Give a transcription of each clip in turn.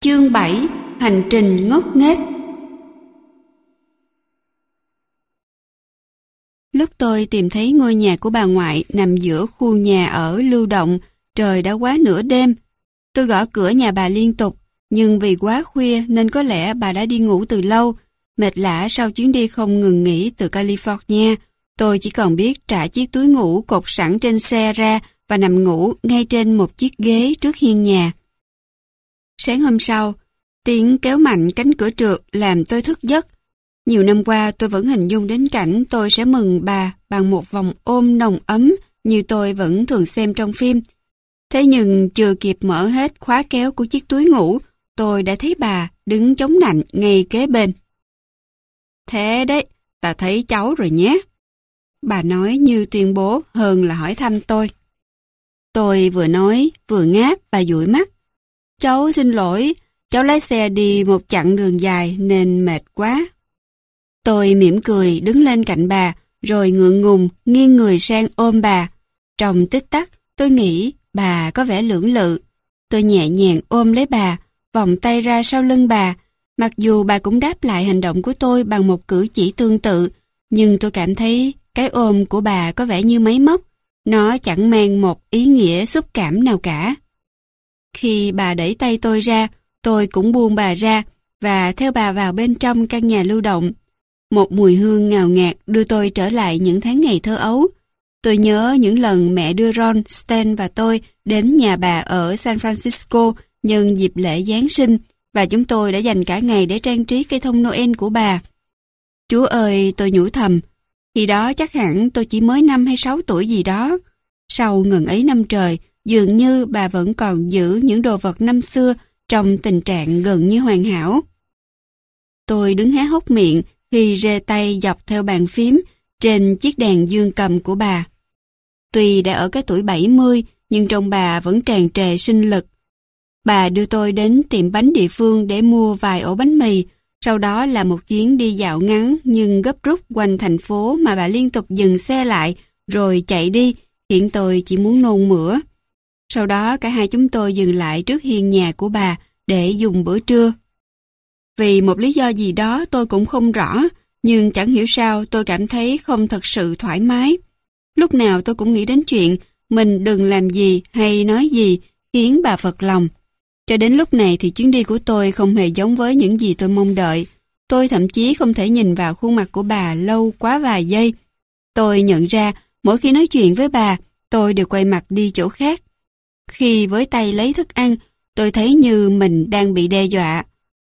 Chương 7: Hành trình ngốc nghếch. Lúc tôi tìm thấy ngôi nhà của bà ngoại nằm giữa khu nhà ở lưu động, trời đã quá nửa đêm. Tôi gõ cửa nhà bà liên tục, nhưng vì quá khuya nên có lẽ bà đã đi ngủ từ lâu. Mệt lả sau chuyến đi không ngừng nghỉ từ California, tôi chỉ còn biết trả chiếc túi ngủ cột sẵn trên xe ra và nằm ngủ ngay trên một chiếc ghế trước hiên nhà. Sáng hôm sau, tiếng kéo mạnh cánh cửa trượt làm tôi thức giấc. Nhiều năm qua tôi vẫn hình dung đến cảnh tôi sẽ mừng bà bằng một vòng ôm nồng ấm như tôi vẫn thường xem trong phim. Thế nhưng chưa kịp mở hết khóa kéo của chiếc túi ngủ, tôi đã thấy bà đứng chống nạnh ngay kế bên. Thế đấy, ta thấy cháu rồi nhé. Bà nói như tuyên bố hơn là hỏi thăm tôi. Tôi vừa nói vừa ngáp và dụi mắt. Cháu xin lỗi, cháu lái xe đi một chặng đường dài nên mệt quá. Tôi mỉm cười đứng lên cạnh bà, rồi ngượng ngùng nghiêng người sang ôm bà. Trong tích tắc, tôi nghĩ bà có vẻ lưỡng lự. Tôi nhẹ nhàng ôm lấy bà, vòng tay ra sau lưng bà. Mặc dù bà cũng đáp lại hành động của tôi bằng một cử chỉ tương tự, nhưng tôi cảm thấy cái ôm của bà có vẻ như máy móc. Nó chẳng mang một ý nghĩa xúc cảm nào cả. Khi bà đẩy tay tôi ra, tôi cũng buông bà ra và theo bà vào bên trong căn nhà lưu động. Một mùi hương ngào ngạt đưa tôi trở lại những tháng ngày thơ ấu. Tôi nhớ những lần mẹ đưa Ron, Stan và tôi đến nhà bà ở San Francisco nhân dịp lễ Giáng sinh và chúng tôi đã dành cả ngày để trang trí cây thông Noel của bà. Chúa ơi, tôi nhủ thầm, khi đó chắc hẳn tôi chỉ mới 5 hay 6 tuổi gì đó. Sau ngần ấy năm trời, dường như bà vẫn còn giữ những đồ vật năm xưa trong tình trạng gần như hoàn hảo. Tôi đứng há hốc miệng khi rê tay dọc theo bàn phím trên chiếc đàn dương cầm của bà. Tuy đã ở cái tuổi 70, nhưng trong bà vẫn tràn trề sinh lực. Bà đưa tôi đến tiệm bánh địa phương để mua vài ổ bánh mì, sau đó là một chuyến đi dạo ngắn nhưng gấp rút quanh thành phố mà bà liên tục dừng xe lại rồi chạy đi, khiến tôi chỉ muốn nôn mửa. Sau đó cả hai chúng tôi dừng lại trước hiên nhà của bà để dùng bữa trưa. Vì một lý do gì đó tôi cũng không rõ, nhưng chẳng hiểu sao tôi cảm thấy không thật sự thoải mái. Lúc nào tôi cũng nghĩ đến chuyện mình đừng làm gì hay nói gì khiến bà phật lòng. Cho đến lúc này thì chuyến đi của tôi không hề giống với những gì tôi mong đợi. Tôi thậm chí không thể nhìn vào khuôn mặt của bà lâu quá vài giây. Tôi nhận ra mỗi khi nói chuyện với bà, tôi đều quay mặt đi chỗ khác. Khi với tay lấy thức ăn, tôi thấy như mình đang bị đe dọa.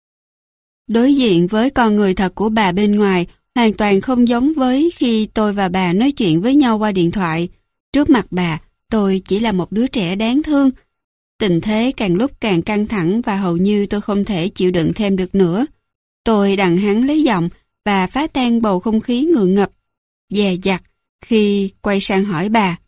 Đối diện với con người thật của bà bên ngoài hoàn toàn không giống với khi tôi và bà nói chuyện với nhau qua điện thoại. Trước mặt bà, tôi chỉ là một đứa trẻ đáng thương. Tình thế càng lúc càng căng thẳng và hầu như tôi không thể chịu đựng thêm được nữa. Tôi đằng hắn lấy giọng và phá tan bầu không khí ngượng ngập, dè dặt khi quay sang hỏi bà.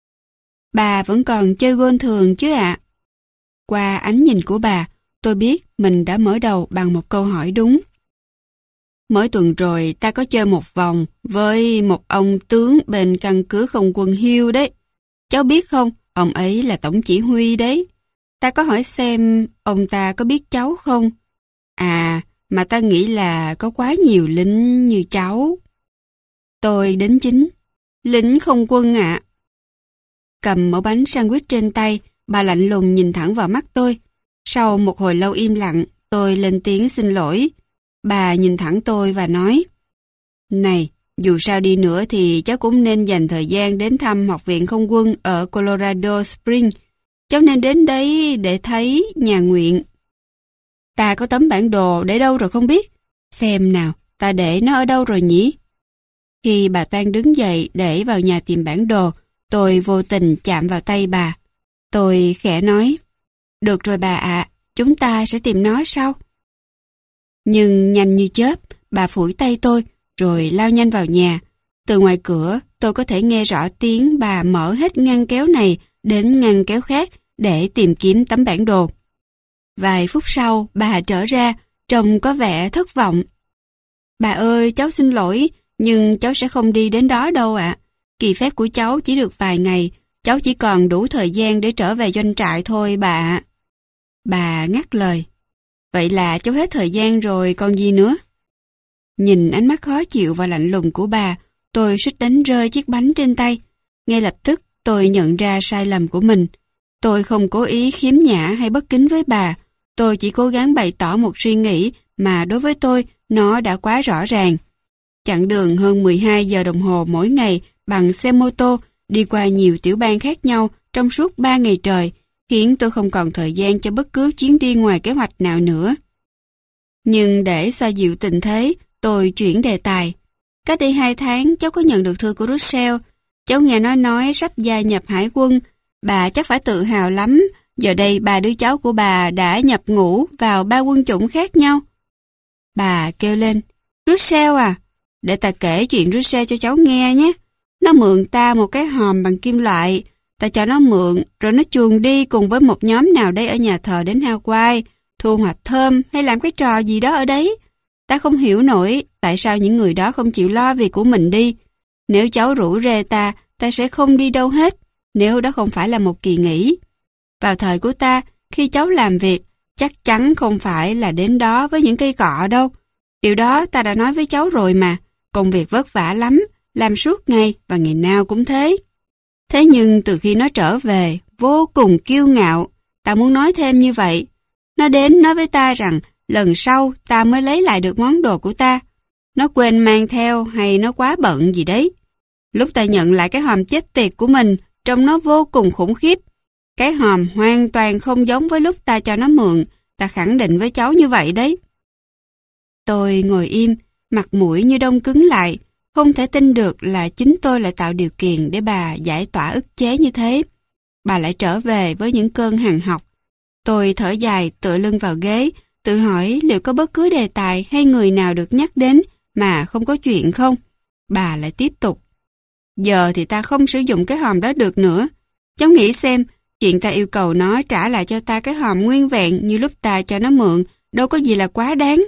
Bà vẫn còn chơi golf thường chứ ạ? Qua ánh nhìn của bà, tôi biết mình đã mở đầu bằng một câu hỏi đúng. Mới tuần rồi ta có chơi một vòng với một ông tướng bên căn cứ không quân Hill đấy. Cháu biết không, ông ấy là tổng chỉ huy đấy. Ta có hỏi xem ông ta có biết cháu không? À, mà ta nghĩ là có quá nhiều lính như cháu. Tôi đến chính. Lính không quân ạ. Cầm mẩu bánh sandwich trên tay, bà lạnh lùng nhìn thẳng vào mắt tôi. Sau một hồi lâu im lặng, tôi lên tiếng xin lỗi. Bà nhìn thẳng tôi và nói, này, dù sao đi nữa thì cháu cũng nên dành thời gian đến thăm học viện không quân ở Colorado Springs. Cháu nên đến đấy để thấy nhà nguyện. Ta có tấm bản đồ để đâu rồi không biết. Xem nào, ta để nó ở đâu rồi nhỉ? Khi bà Toan đứng dậy để vào nhà tìm bản đồ, tôi vô tình chạm vào tay bà. Tôi khẽ nói, được rồi bà ạ, chúng ta sẽ tìm nó sau. Nhưng nhanh như chớp, bà phủi tay tôi, rồi lao nhanh vào nhà. Từ ngoài cửa, tôi có thể nghe rõ tiếng bà mở hết ngăn kéo này đến ngăn kéo khác để tìm kiếm tấm bản đồ. Vài phút sau, bà trở ra, trông có vẻ thất vọng. Bà ơi, cháu xin lỗi, nhưng cháu sẽ không đi đến đó đâu ạ. Kỳ phép của cháu chỉ được vài ngày, cháu chỉ còn đủ thời gian để trở về doanh trại thôi bà ạ. Bà ngắt lời. Vậy là cháu hết thời gian rồi còn gì nữa? Nhìn ánh mắt khó chịu và lạnh lùng của bà, tôi suýt đánh rơi chiếc bánh trên tay. Ngay lập tức tôi nhận ra sai lầm của mình. Tôi không cố ý khiếm nhã hay bất kính với bà. Tôi chỉ cố gắng bày tỏ một suy nghĩ mà đối với tôi nó đã quá rõ ràng. Chặng đường hơn 12 giờ đồng hồ mỗi ngày bằng xe mô tô đi qua nhiều tiểu bang khác nhau trong suốt 3 ngày trời khiến tôi không còn thời gian cho bất cứ chuyến đi ngoài kế hoạch nào nữa. Nhưng để xoa dịu tình thế, tôi chuyển đề tài. Cách đây 2 tháng cháu có nhận được thư của Russell. Cháu nghe nó nói sắp gia nhập hải quân. Bà chắc phải tự hào lắm. Giờ đây 3 đứa cháu của bà đã nhập ngũ vào 3 quân chủng khác nhau. Bà kêu lên, Russell à, để ta kể chuyện Russell cho cháu nghe nhé. Nó mượn ta một cái hòm bằng kim loại. Ta cho nó mượn, rồi nó chuồn đi cùng với một nhóm nào đây ở nhà thờ đến Hawaii, thu hoạch thơm hay làm cái trò gì đó ở đấy. Ta không hiểu nổi tại sao những người đó không chịu lo việc của mình đi. Nếu cháu rủ rê ta sẽ không đi đâu hết, nếu đó không phải là một kỳ nghỉ. Vào thời của ta, khi cháu làm việc, chắc chắn không phải là đến đó với những cây cọ đâu. Điều đó ta đã nói với cháu rồi mà, công việc vất vả lắm, làm suốt ngày và ngày nào cũng thế. Thế nhưng từ khi nó trở về, vô cùng kiêu ngạo, ta muốn nói thêm như vậy. Nó đến nói với ta rằng lần sau ta mới lấy lại được món đồ của ta. Nó quên mang theo hay nó quá bận gì đấy. Lúc ta nhận lại cái hòm chết tiệt của mình, trông nó vô cùng khủng khiếp. Cái hòm hoàn toàn không giống với lúc ta cho nó mượn, ta khẳng định với cháu như vậy đấy. Tôi ngồi im, mặt mũi như đông cứng lại, không thể tin được là chính tôi lại tạo điều kiện để bà giải tỏa ức chế như thế. Bà lại trở về với những cơn hằn học. Tôi thở dài tựa lưng vào ghế, tự hỏi liệu có bất cứ đề tài hay người nào được nhắc đến mà không có chuyện không? Bà lại tiếp tục. Giờ thì ta không sử dụng cái hòm đó được nữa. Cháu nghĩ xem, chuyện ta yêu cầu nó trả lại cho ta cái hòm nguyên vẹn như lúc ta cho nó mượn, đâu có gì là quá đáng.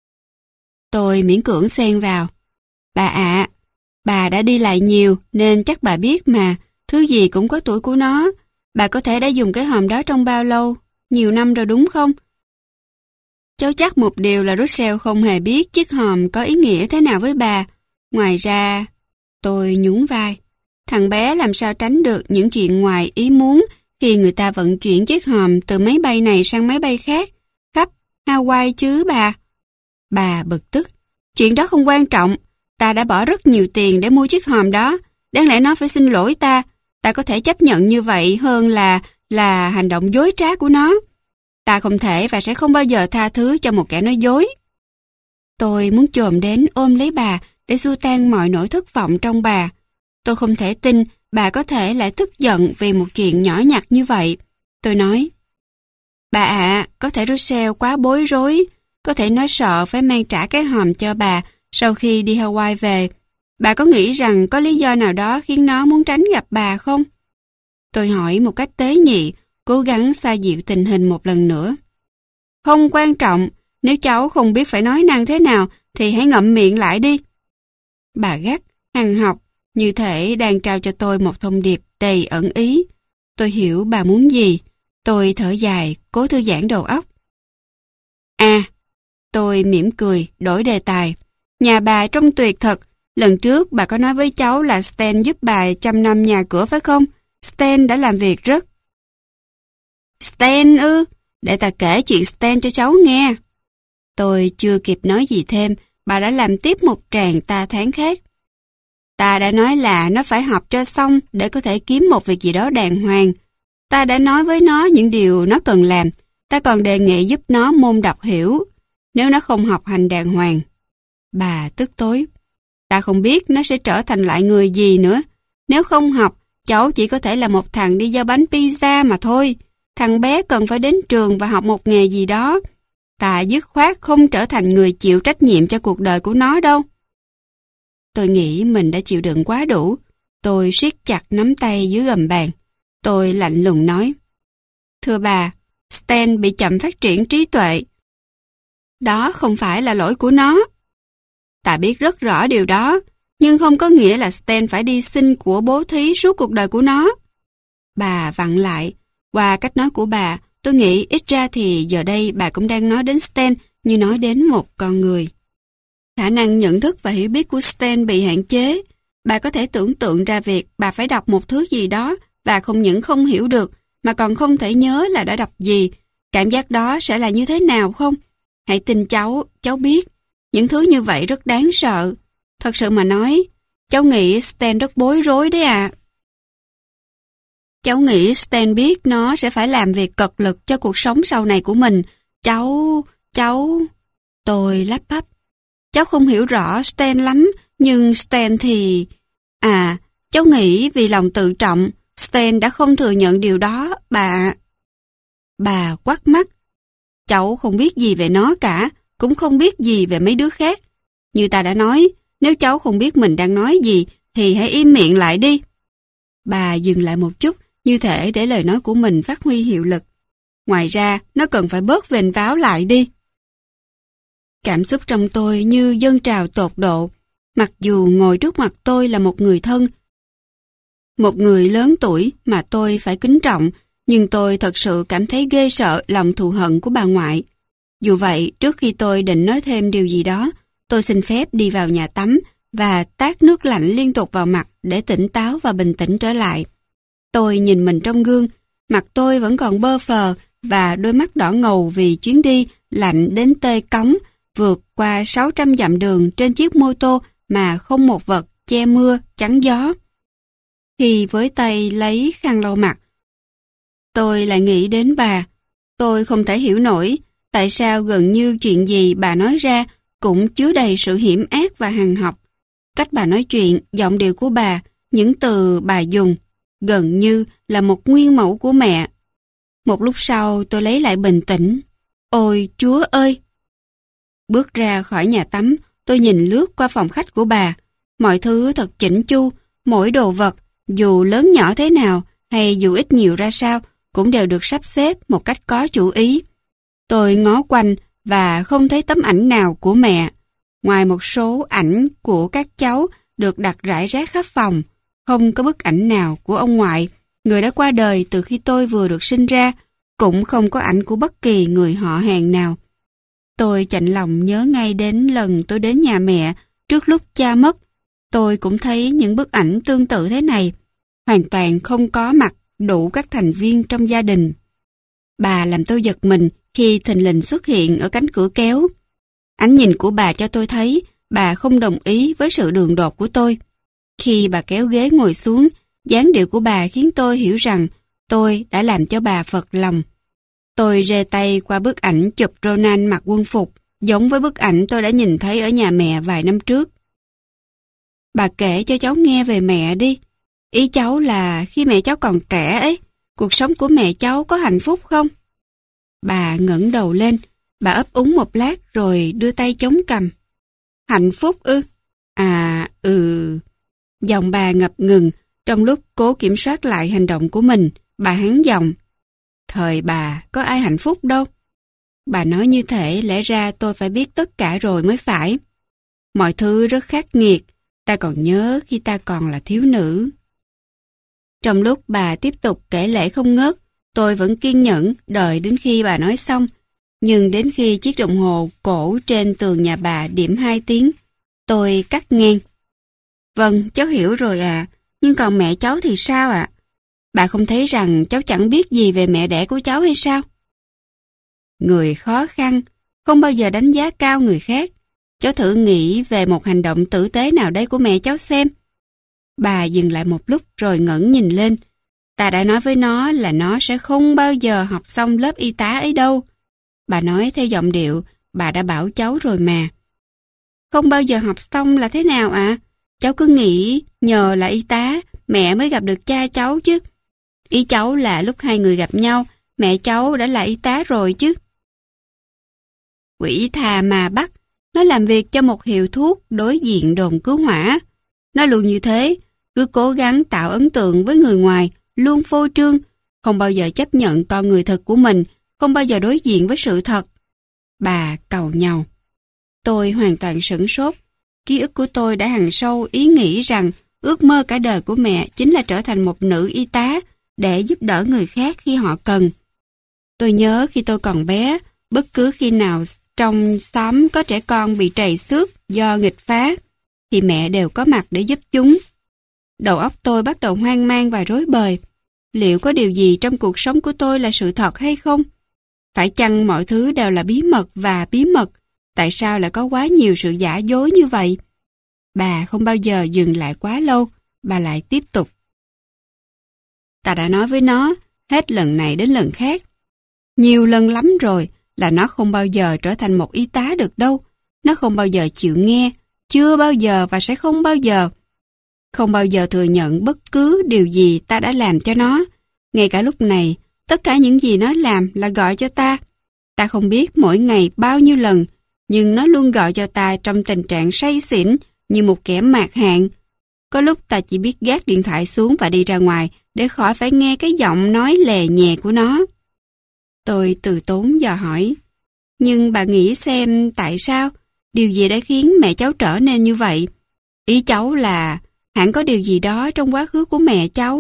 Tôi miễn cưỡng xen vào. Bà ạ, bà đã đi lại nhiều nên chắc bà biết mà, thứ gì cũng có tuổi của nó. Bà có thể đã dùng cái hòm đó trong bao lâu? Nhiều năm rồi đúng không? Cháu chắc một điều là Russell không hề biết chiếc hòm có ý nghĩa thế nào với bà. Ngoài ra, tôi nhún vai. Thằng bé làm sao tránh được những chuyện ngoài ý muốn khi người ta vận chuyển chiếc hòm từ máy bay này sang máy bay khác, khắp Hawaii chứ bà. Bà bực tức. Chuyện đó không quan trọng. Ta đã bỏ rất nhiều tiền để mua chiếc hòm đó. Đáng lẽ nó phải xin lỗi ta. Ta có thể chấp nhận như vậy hơn là hành động dối trá của nó. Ta không thể và sẽ không bao giờ tha thứ cho một kẻ nói dối. Tôi muốn chồm đến ôm lấy bà để xua tan mọi nỗi thất vọng trong bà. Tôi không thể tin bà có thể lại tức giận vì một chuyện nhỏ nhặt như vậy. Tôi nói, bà ạ, có thể Russell quá bối rối. Có thể nó sợ phải mang trả cái hòm cho bà sau khi đi Hawaii về. Bà có nghĩ rằng có lý do nào đó khiến nó muốn tránh gặp bà không? Tôi hỏi một cách tế nhị, cố gắng xoa dịu tình hình một lần nữa. Không quan trọng, nếu cháu không biết phải nói năng thế nào thì hãy ngậm miệng lại đi. Bà gắt, hằn học, như thể đang trao cho tôi một thông điệp đầy ẩn ý. Tôi hiểu bà muốn gì. Tôi thở dài, cố thư giãn đầu óc. À, tôi mỉm cười, đổi đề tài. Nhà bà trông tuyệt thật. Lần trước bà có nói với cháu là Stan giúp bà chăm nom nhà cửa phải không? Stan đã làm việc rất... Stan ư? Để ta kể chuyện Stan cho cháu nghe. Tôi chưa kịp nói gì thêm, bà đã làm tiếp một tràng ta thán khác. Ta đã nói là nó phải học cho xong để có thể kiếm một việc gì đó đàng hoàng. Ta đã nói với nó những điều nó cần làm. Ta còn đề nghị giúp nó môn đọc hiểu, nếu nó không học hành đàng hoàng. Bà tức tối. Ta không biết nó sẽ trở thành loại người gì nữa. Nếu không học, cháu chỉ có thể là một thằng đi giao bánh pizza mà thôi. Thằng bé cần phải đến trường và học một nghề gì đó. Ta dứt khoát không trở thành người chịu trách nhiệm cho cuộc đời của nó đâu. Tôi nghĩ mình đã chịu đựng quá đủ. Tôi siết chặt nắm tay dưới gầm bàn. Tôi lạnh lùng nói. Thưa bà, Stan bị chậm phát triển trí tuệ. Đó không phải là lỗi của nó. Ta biết rất rõ điều đó, nhưng không có nghĩa là Stan phải đi xin của bố thí suốt cuộc đời của nó. Bà vặn lại. Qua cách nói của bà, Tôi nghĩ ít ra thì giờ đây bà cũng đang nói đến Stan như nói đến một con người. Khả năng nhận thức và hiểu biết của Stan bị hạn chế. Bà có thể tưởng tượng ra việc bà phải đọc một thứ gì đó và không những không hiểu được mà còn không thể nhớ là đã đọc gì. Cảm giác đó sẽ là như thế nào không? Hãy tin cháu biết. Những thứ như vậy rất đáng sợ. Thật sự mà nói, cháu nghĩ Stan rất bối rối đấy ạ. Cháu nghĩ Stan biết nó sẽ phải làm việc cật lực cho cuộc sống sau này của mình. Cháu... Tôi lắp bắp. Cháu không hiểu rõ Stan lắm, nhưng Stan thì... cháu nghĩ vì lòng tự trọng, Stan đã không thừa nhận điều đó, bà... Bà quắt mắt. Cháu không biết gì về nó cả, cũng không biết gì về mấy đứa khác. Như ta đã nói, nếu cháu không biết mình đang nói gì, thì hãy im miệng lại đi. Bà dừng lại một chút, như thể để lời nói của mình phát huy hiệu lực. Ngoài ra, nó cần phải bớt vênh váo lại đi. Cảm xúc trong tôi như dâng trào tột độ. Mặc dù ngồi trước mặt tôi là một người thân, một người lớn tuổi mà tôi phải kính trọng, nhưng tôi thật sự cảm thấy ghê sợ lòng thù hận của bà ngoại. Dù vậy, trước khi tôi định nói thêm điều gì đó, tôi xin phép đi vào nhà tắm và tát nước lạnh liên tục vào mặt để tỉnh táo và bình tĩnh trở lại. Tôi nhìn mình trong gương, mặt tôi vẫn còn bơ phờ và đôi mắt đỏ ngầu vì chuyến đi lạnh đến tê cóng, vượt qua 600 dặm đường trên chiếc mô tô mà không một vật che mưa, chắn gió. Khi với tay lấy khăn lau mặt, tôi lại nghĩ đến bà. Tôi không thể hiểu nổi tại sao gần như chuyện gì bà nói ra cũng chứa đầy sự hiểm ác và hằn học. Cách bà nói chuyện, giọng điệu của bà, những từ bà dùng, gần như là một nguyên mẫu của mẹ. Một lúc sau tôi lấy lại bình tĩnh. Ôi Chúa ơi! Bước ra khỏi nhà tắm, tôi nhìn lướt qua phòng khách của bà. Mọi thứ thật chỉnh chu, mỗi đồ vật, dù lớn nhỏ thế nào hay dù ít nhiều ra sao, cũng đều được sắp xếp một cách có chủ ý. Tôi ngó quanh và không thấy tấm ảnh nào của mẹ. Ngoài một số ảnh của các cháu được đặt rải rác khắp phòng, không có bức ảnh nào của ông ngoại, người đã qua đời từ khi tôi vừa được sinh ra, cũng không có ảnh của bất kỳ người họ hàng nào. Tôi chạnh lòng nhớ ngay đến lần tôi đến nhà mẹ trước lúc cha mất. Tôi cũng thấy những bức ảnh tương tự thế này, hoàn toàn không có mặt đủ các thành viên trong gia đình. Bà làm tôi giật mình khi thình lình xuất hiện ở cánh cửa kéo. Ánh nhìn của bà cho tôi thấy bà không đồng ý với sự đường đột của tôi. Khi bà kéo ghế ngồi xuống, dáng điệu của bà khiến tôi hiểu rằng tôi đã làm cho bà phật lòng. Tôi rê tay qua bức ảnh chụp Ronan mặc quân phục, giống với bức ảnh tôi đã nhìn thấy ở nhà mẹ vài năm trước. Bà kể cho cháu nghe về mẹ đi. Ý cháu là khi mẹ cháu còn trẻ ấy, cuộc sống của mẹ cháu có hạnh phúc không? Bà ngẩng đầu lên, bà ấp úng một lát rồi đưa tay chống cằm. Hạnh phúc ư? Giọng bà ngập ngừng, trong lúc cố kiểm soát lại hành động của mình, bà hắn giọng. Thời bà có ai hạnh phúc đâu. Bà nói như thể lẽ ra tôi phải biết tất cả rồi mới phải. Mọi thứ rất khắc nghiệt, ta còn nhớ khi ta còn là thiếu nữ. Trong lúc bà tiếp tục kể lể không ngớt, tôi vẫn kiên nhẫn đợi đến khi bà nói xong. Nhưng đến khi chiếc đồng hồ cổ trên tường nhà bà điểm 2 tiếng, tôi cắt ngang. Vâng, cháu hiểu rồi ạ. Nhưng còn mẹ cháu thì sao ạ? Bà không thấy rằng cháu chẳng biết gì về mẹ đẻ của cháu hay sao? Người khó khăn, không bao giờ đánh giá cao người khác. Cháu thử nghĩ về một hành động tử tế nào đấy của mẹ cháu xem. Bà dừng lại một lúc rồi ngẩng nhìn lên. Ta đã nói với nó là nó sẽ không bao giờ học xong lớp y tá ấy đâu. Bà nói theo giọng điệu, bà đã bảo cháu rồi mà. Không bao giờ học xong là thế nào ạ? Cháu cứ nghĩ nhờ là y tá, mẹ mới gặp được cha cháu chứ. Ý cháu là lúc hai người gặp nhau, mẹ cháu đã là y tá rồi chứ. Quỷ tha ma bắt, nó làm việc cho một hiệu thuốc đối diện đồn cứu hỏa. Nó luôn như thế, cứ cố gắng tạo ấn tượng với người ngoài, luôn phô trương, không bao giờ chấp nhận con người thật của mình, không bao giờ đối diện với sự thật. Bà càu nhàu. Tôi hoàn toàn sửng sốt. Ký ức của tôi đã hằn sâu ý nghĩ rằng ước mơ cả đời của mẹ chính là trở thành một nữ y tá để giúp đỡ người khác khi họ cần. Tôi nhớ khi tôi còn bé, bất cứ khi nào trong xóm có trẻ con bị trầy xước do nghịch phá, thì mẹ đều có mặt để giúp chúng. Đầu óc tôi bắt đầu hoang mang và rối bời. Liệu có điều gì trong cuộc sống của tôi là sự thật hay không? Phải chăng mọi thứ đều là bí mật và bí mật? Tại sao lại có quá nhiều sự giả dối như vậy? Bà không bao giờ dừng lại quá lâu, bà lại tiếp tục. Ta đã nói với nó, hết lần này đến lần khác. Nhiều lần lắm rồi, là nó không bao giờ trở thành một y tá được đâu. Nó không bao giờ chịu nghe, chưa bao giờ và sẽ không bao giờ. Không bao giờ thừa nhận bất cứ điều gì ta đã làm cho nó. Ngay cả lúc này, tất cả những gì nó làm là gọi cho ta. Ta không biết mỗi ngày bao nhiêu lần, nhưng nó luôn gọi cho ta trong tình trạng say xỉn như một kẻ mạt hạn. Có lúc ta chỉ biết gác điện thoại xuống và đi ra ngoài để khỏi phải nghe cái giọng nói lè nhè của nó. Tôi từ tốn dò hỏi, nhưng bà nghĩ xem tại sao? Điều gì đã khiến mẹ cháu trở nên như vậy? Ý cháu là hẳn có điều gì đó trong quá khứ của mẹ cháu.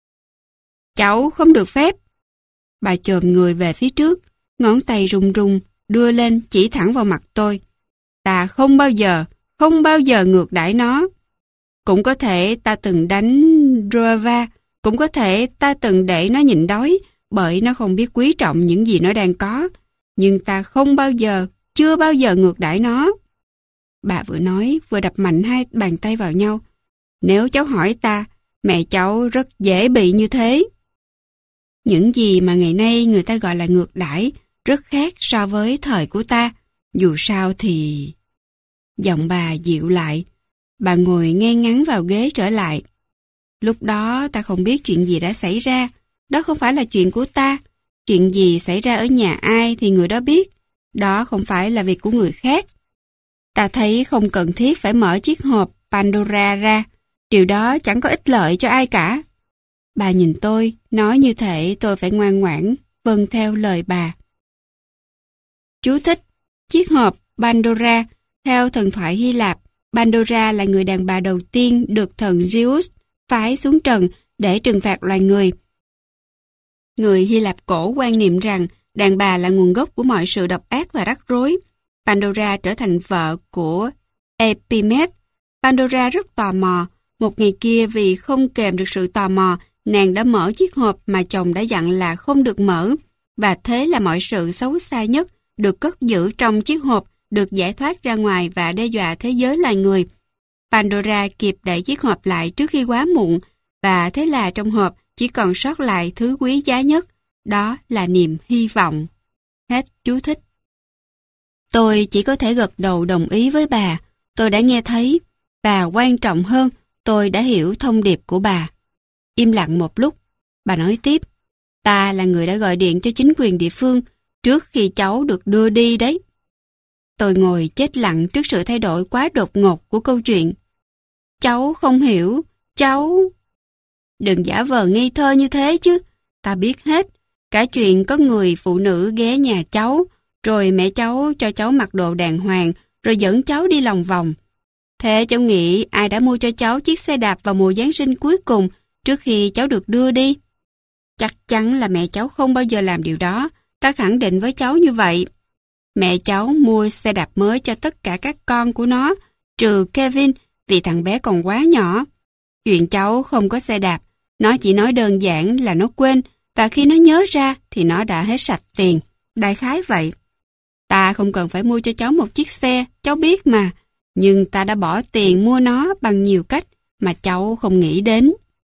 Cháu không được phép. Bà chồm người về phía trước, ngón tay run run, đưa lên chỉ thẳng vào mặt tôi. Ta không bao giờ ngược đãi nó. Cũng có thể ta từng đánh Rova, cũng có thể ta từng để nó nhịn đói, bởi nó không biết quý trọng những gì nó đang có. Nhưng ta không bao giờ, chưa bao giờ ngược đãi nó. Bà vừa nói, vừa đập mạnh hai bàn tay vào nhau. Nếu cháu hỏi ta, mẹ cháu rất dễ bị như thế. Những gì mà ngày nay người ta gọi là ngược đãi rất khác so với thời của ta. Dù sao thì... Giọng bà dịu lại. Bà ngồi ngay ngắn vào ghế trở lại. Lúc đó ta không biết chuyện gì đã xảy ra. Đó không phải là chuyện của ta. Chuyện gì xảy ra ở nhà ai thì người đó biết. Đó không phải là việc của người khác. Ta thấy không cần thiết phải mở chiếc hộp Pandora ra. Điều đó chẳng có ích lợi cho ai cả. Bà nhìn tôi, nói như thể tôi phải ngoan ngoãn, vâng theo lời bà. Chú thích: chiếc hộp Pandora. Theo thần thoại Hy Lạp, Pandora là người đàn bà đầu tiên được thần Zeus phái xuống trần để trừng phạt loài người. Người Hy Lạp cổ quan niệm rằng đàn bà là nguồn gốc của mọi sự độc ác và rắc rối. Pandora trở thành vợ của Epimet. Pandora rất tò mò. Một ngày kia vì không kềm được sự tò mò, nàng đã mở chiếc hộp mà chồng đã dặn là không được mở. Và thế là mọi sự xấu xa nhất được cất giữ trong chiếc hộp được giải thoát ra ngoài và đe dọa thế giới loài người. Pandora kịp đẩy chiếc hộp lại trước khi quá muộn, và thế là trong hộp chỉ còn sót lại thứ quý giá nhất, đó là niềm hy vọng. Hết chú thích. Tôi chỉ có thể gật đầu đồng ý với bà. Tôi đã nghe thấy, và quan trọng hơn, tôi đã hiểu thông điệp của bà. Im lặng một lúc, bà nói tiếp. Ta là người đã gọi điện cho chính quyền địa phương trước khi cháu được đưa đi đấy. Tôi ngồi chết lặng trước sự thay đổi quá đột ngột của câu chuyện. Cháu không hiểu, cháu... Đừng giả vờ ngây thơ như thế chứ. Ta biết hết. Cả chuyện có người phụ nữ ghé nhà cháu, rồi mẹ cháu cho cháu mặc đồ đàng hoàng, rồi dẫn cháu đi lòng vòng. Thế cháu nghĩ ai đã mua cho cháu chiếc xe đạp vào mùa Giáng sinh cuối cùng trước khi cháu được đưa đi? Chắc chắn là mẹ cháu không bao giờ làm điều đó. Ta khẳng định với cháu như vậy. Mẹ cháu mua xe đạp mới cho tất cả các con của nó, trừ Kevin vì thằng bé còn quá nhỏ. Chuyện cháu không có xe đạp, nó chỉ nói đơn giản là nó quên, và khi nó nhớ ra thì nó đã hết sạch tiền. Đại khái vậy. Ta không cần phải mua cho cháu một chiếc xe, cháu biết mà. Nhưng ta đã bỏ tiền mua nó bằng nhiều cách mà cháu không nghĩ đến.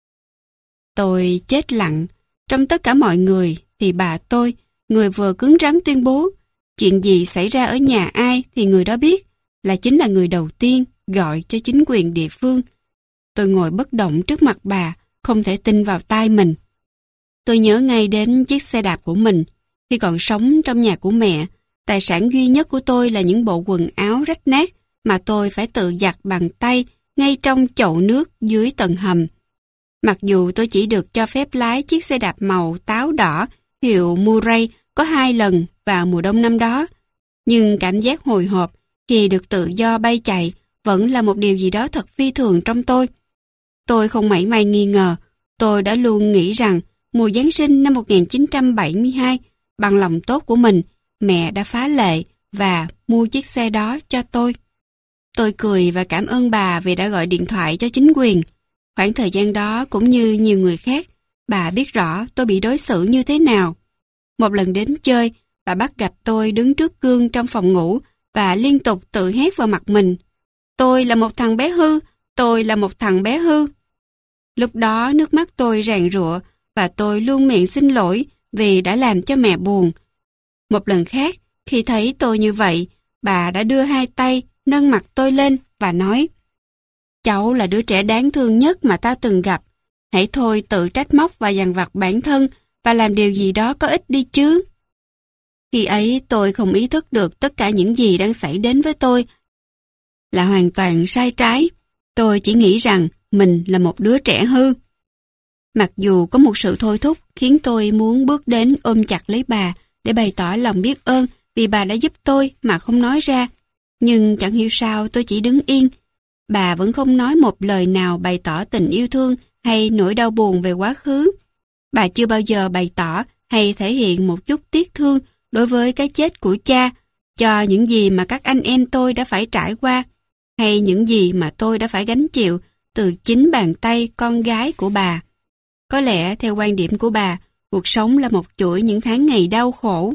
Tôi chết lặng. Trong tất cả mọi người thì bà tôi, người vừa cứng rắn tuyên bố chuyện gì xảy ra ở nhà ai thì người đó biết, là chính là người đầu tiên gọi cho chính quyền địa phương. Tôi ngồi bất động trước mặt bà, không thể tin vào tai mình. Tôi nhớ ngay đến chiếc xe đạp của mình. Khi còn sống trong nhà của mẹ, tài sản duy nhất của tôi là những bộ quần áo rách nát mà tôi phải tự giặt bằng tay ngay trong chậu nước dưới tầng hầm. Mặc dù tôi chỉ được cho phép lái chiếc xe đạp màu táo đỏ hiệu Murray có 2 lần vào mùa đông năm đó, nhưng cảm giác hồi hộp khi được tự do bay chạy vẫn là một điều gì đó thật phi thường trong tôi. Tôi không mảy may nghi ngờ, tôi đã luôn nghĩ rằng mùa Giáng sinh năm 1972, bằng lòng tốt của mình, mẹ đã phá lệ và mua chiếc xe đó cho tôi. Tôi cười và cảm ơn bà vì đã gọi điện thoại cho chính quyền. Khoảng thời gian đó cũng như nhiều người khác, bà biết rõ tôi bị đối xử như thế nào. Một lần đến chơi, bà bắt gặp tôi đứng trước gương trong phòng ngủ và liên tục tự hét vào mặt mình. Tôi là một thằng bé hư, tôi là một thằng bé hư. Lúc đó nước mắt tôi ràn rụa và tôi luôn miệng xin lỗi vì đã làm cho mẹ buồn. Một lần khác, khi thấy tôi như vậy, bà đã đưa hai tay nâng mặt tôi lên và nói: cháu là đứa trẻ đáng thương nhất mà ta từng gặp. Hãy thôi tự trách móc và dằn vặt bản thân và làm điều gì đó có ích đi chứ. Khi ấy tôi không ý thức được tất cả những gì đang xảy đến với tôi là hoàn toàn sai trái. Tôi chỉ nghĩ rằng mình là một đứa trẻ hư. Mặc dù có một sự thôi thúc khiến tôi muốn bước đến ôm chặt lấy bà để bày tỏ lòng biết ơn vì bà đã giúp tôi mà không nói ra, nhưng chẳng hiểu sao tôi chỉ đứng yên. Bà vẫn không nói một lời nào bày tỏ tình yêu thương hay nỗi đau buồn về quá khứ. Bà chưa bao giờ bày tỏ hay thể hiện một chút tiếc thương đối với cái chết của cha, cho những gì mà các anh em tôi đã phải trải qua, hay những gì mà tôi đã phải gánh chịu từ chính bàn tay con gái của bà. Có lẽ theo quan điểm của bà, cuộc sống là một chuỗi những tháng ngày đau khổ.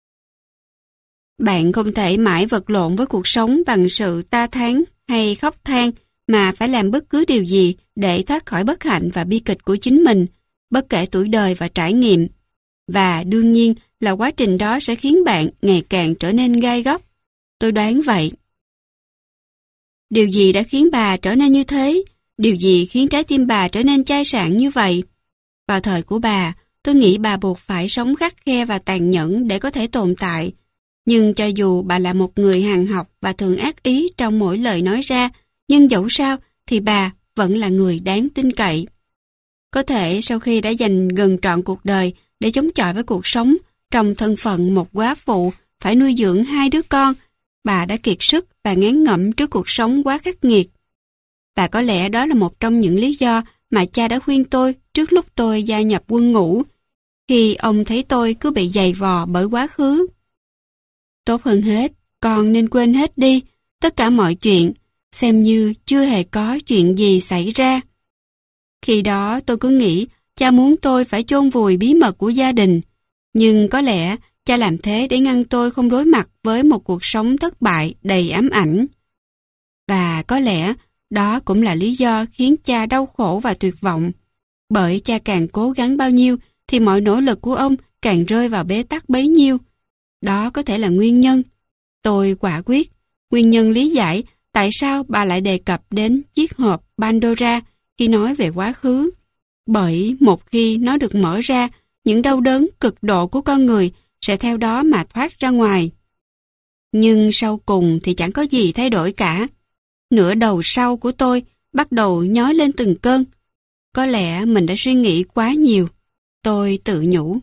Bạn không thể mãi vật lộn với cuộc sống bằng sự ta thán hay khóc than, mà phải làm bất cứ điều gì để thoát khỏi bất hạnh và bi kịch của chính mình, bất kể tuổi đời và trải nghiệm. Và đương nhiên là quá trình đó sẽ khiến bạn ngày càng trở nên gai góc. Tôi đoán vậy. Điều gì đã khiến bà trở nên như thế? Điều gì khiến trái tim bà trở nên chai sạn như vậy? Vào thời của bà, tôi nghĩ bà buộc phải sống khắt khe và tàn nhẫn để có thể tồn tại. Nhưng cho dù bà là một người hàn học và thường ác ý trong mỗi lời nói ra, nhưng dẫu sao thì bà vẫn là người đáng tin cậy. Có thể sau khi đã dành gần trọn cuộc đời để chống chọi với cuộc sống trong thân phận một góa phụ phải nuôi dưỡng hai đứa con, bà đã kiệt sức và ngán ngẩm trước cuộc sống quá khắc nghiệt. Và có lẽ đó là một trong những lý do mà cha đã khuyên tôi trước lúc tôi gia nhập quân ngũ, khi ông thấy tôi cứ bị dày vò bởi quá khứ. Tốt hơn hết, con nên quên hết đi tất cả mọi chuyện, xem như chưa hề có chuyện gì xảy ra. Khi đó tôi cứ nghĩ cha muốn tôi phải chôn vùi bí mật của gia đình, nhưng có lẽ cha làm thế để ngăn tôi không đối mặt với một cuộc sống thất bại đầy ám ảnh. Và có lẽ đó cũng là lý do khiến cha đau khổ và tuyệt vọng, bởi cha càng cố gắng bao nhiêu thì mọi nỗ lực của ông càng rơi vào bế tắc bấy nhiêu. Đó có thể là nguyên nhân. Tôi quả quyết, nguyên nhân lý giải tại sao bà lại đề cập đến chiếc hộp Pandora khi nói về quá khứ. Bởi một khi nó được mở ra, những đau đớn cực độ của con người sẽ theo đó mà thoát ra ngoài. Nhưng sau cùng thì chẳng có gì thay đổi cả. Nửa đầu sau của tôi bắt đầu nhói lên từng cơn. Có lẽ mình đã suy nghĩ quá nhiều. Tôi tự nhủ.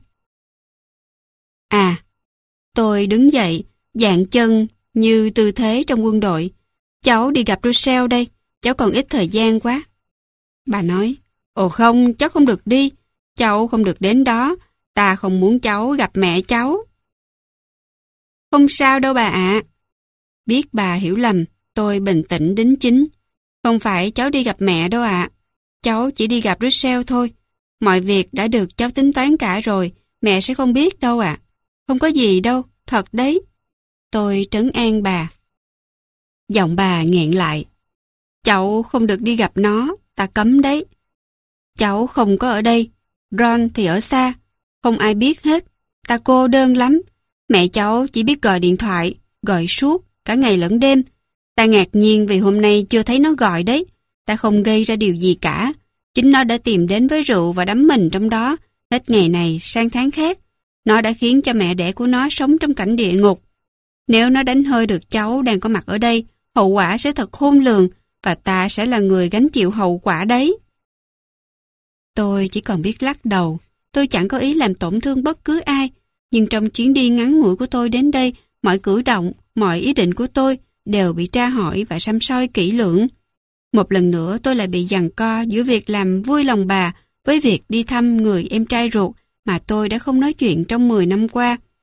Tôi đứng dậy, dạn chân như tư thế trong quân đội. Cháu đi gặp Rochelle đây, cháu còn ít thời gian quá. Bà nói, ồ không, cháu không được đi. Cháu không được đến đó, ta không muốn cháu gặp mẹ cháu. Không sao đâu bà ạ. Biết bà hiểu lầm, tôi bình tĩnh đính chính. Không phải cháu đi gặp mẹ đâu ạ. Cháu chỉ đi gặp Rochelle thôi. Mọi việc đã được cháu tính toán cả rồi, mẹ sẽ không biết đâu ạ. Không có gì đâu, thật đấy. Tôi trấn an bà. Giọng bà nghẹn lại. Cháu không được đi gặp nó, ta cấm đấy. Cháu không có ở đây, Ron thì ở xa, không ai biết hết. Ta cô đơn lắm. Mẹ cháu chỉ biết gọi điện thoại, gọi suốt, cả ngày lẫn đêm. Ta ngạc nhiên vì hôm nay chưa thấy nó gọi đấy. Ta không gây ra điều gì cả. Chính nó đã tìm đến với rượu và đắm mình trong đó, hết ngày này sang tháng khác. Nó đã khiến cho mẹ đẻ của nó sống trong cảnh địa ngục. Nếu nó đánh hơi được cháu đang có mặt ở đây, hậu quả sẽ thật khôn lường và ta sẽ là người gánh chịu hậu quả đấy. Tôi chỉ còn biết lắc đầu. Tôi chẳng có ý làm tổn thương bất cứ ai. Nhưng trong chuyến đi ngắn ngủi của tôi đến đây, mọi cử động, mọi ý định của tôi đều bị tra hỏi và săm soi kỹ lưỡng. Một lần nữa tôi lại bị giằng co giữa việc làm vui lòng bà với việc đi thăm người em trai ruột mà tôi đã không nói chuyện trong 10 năm qua.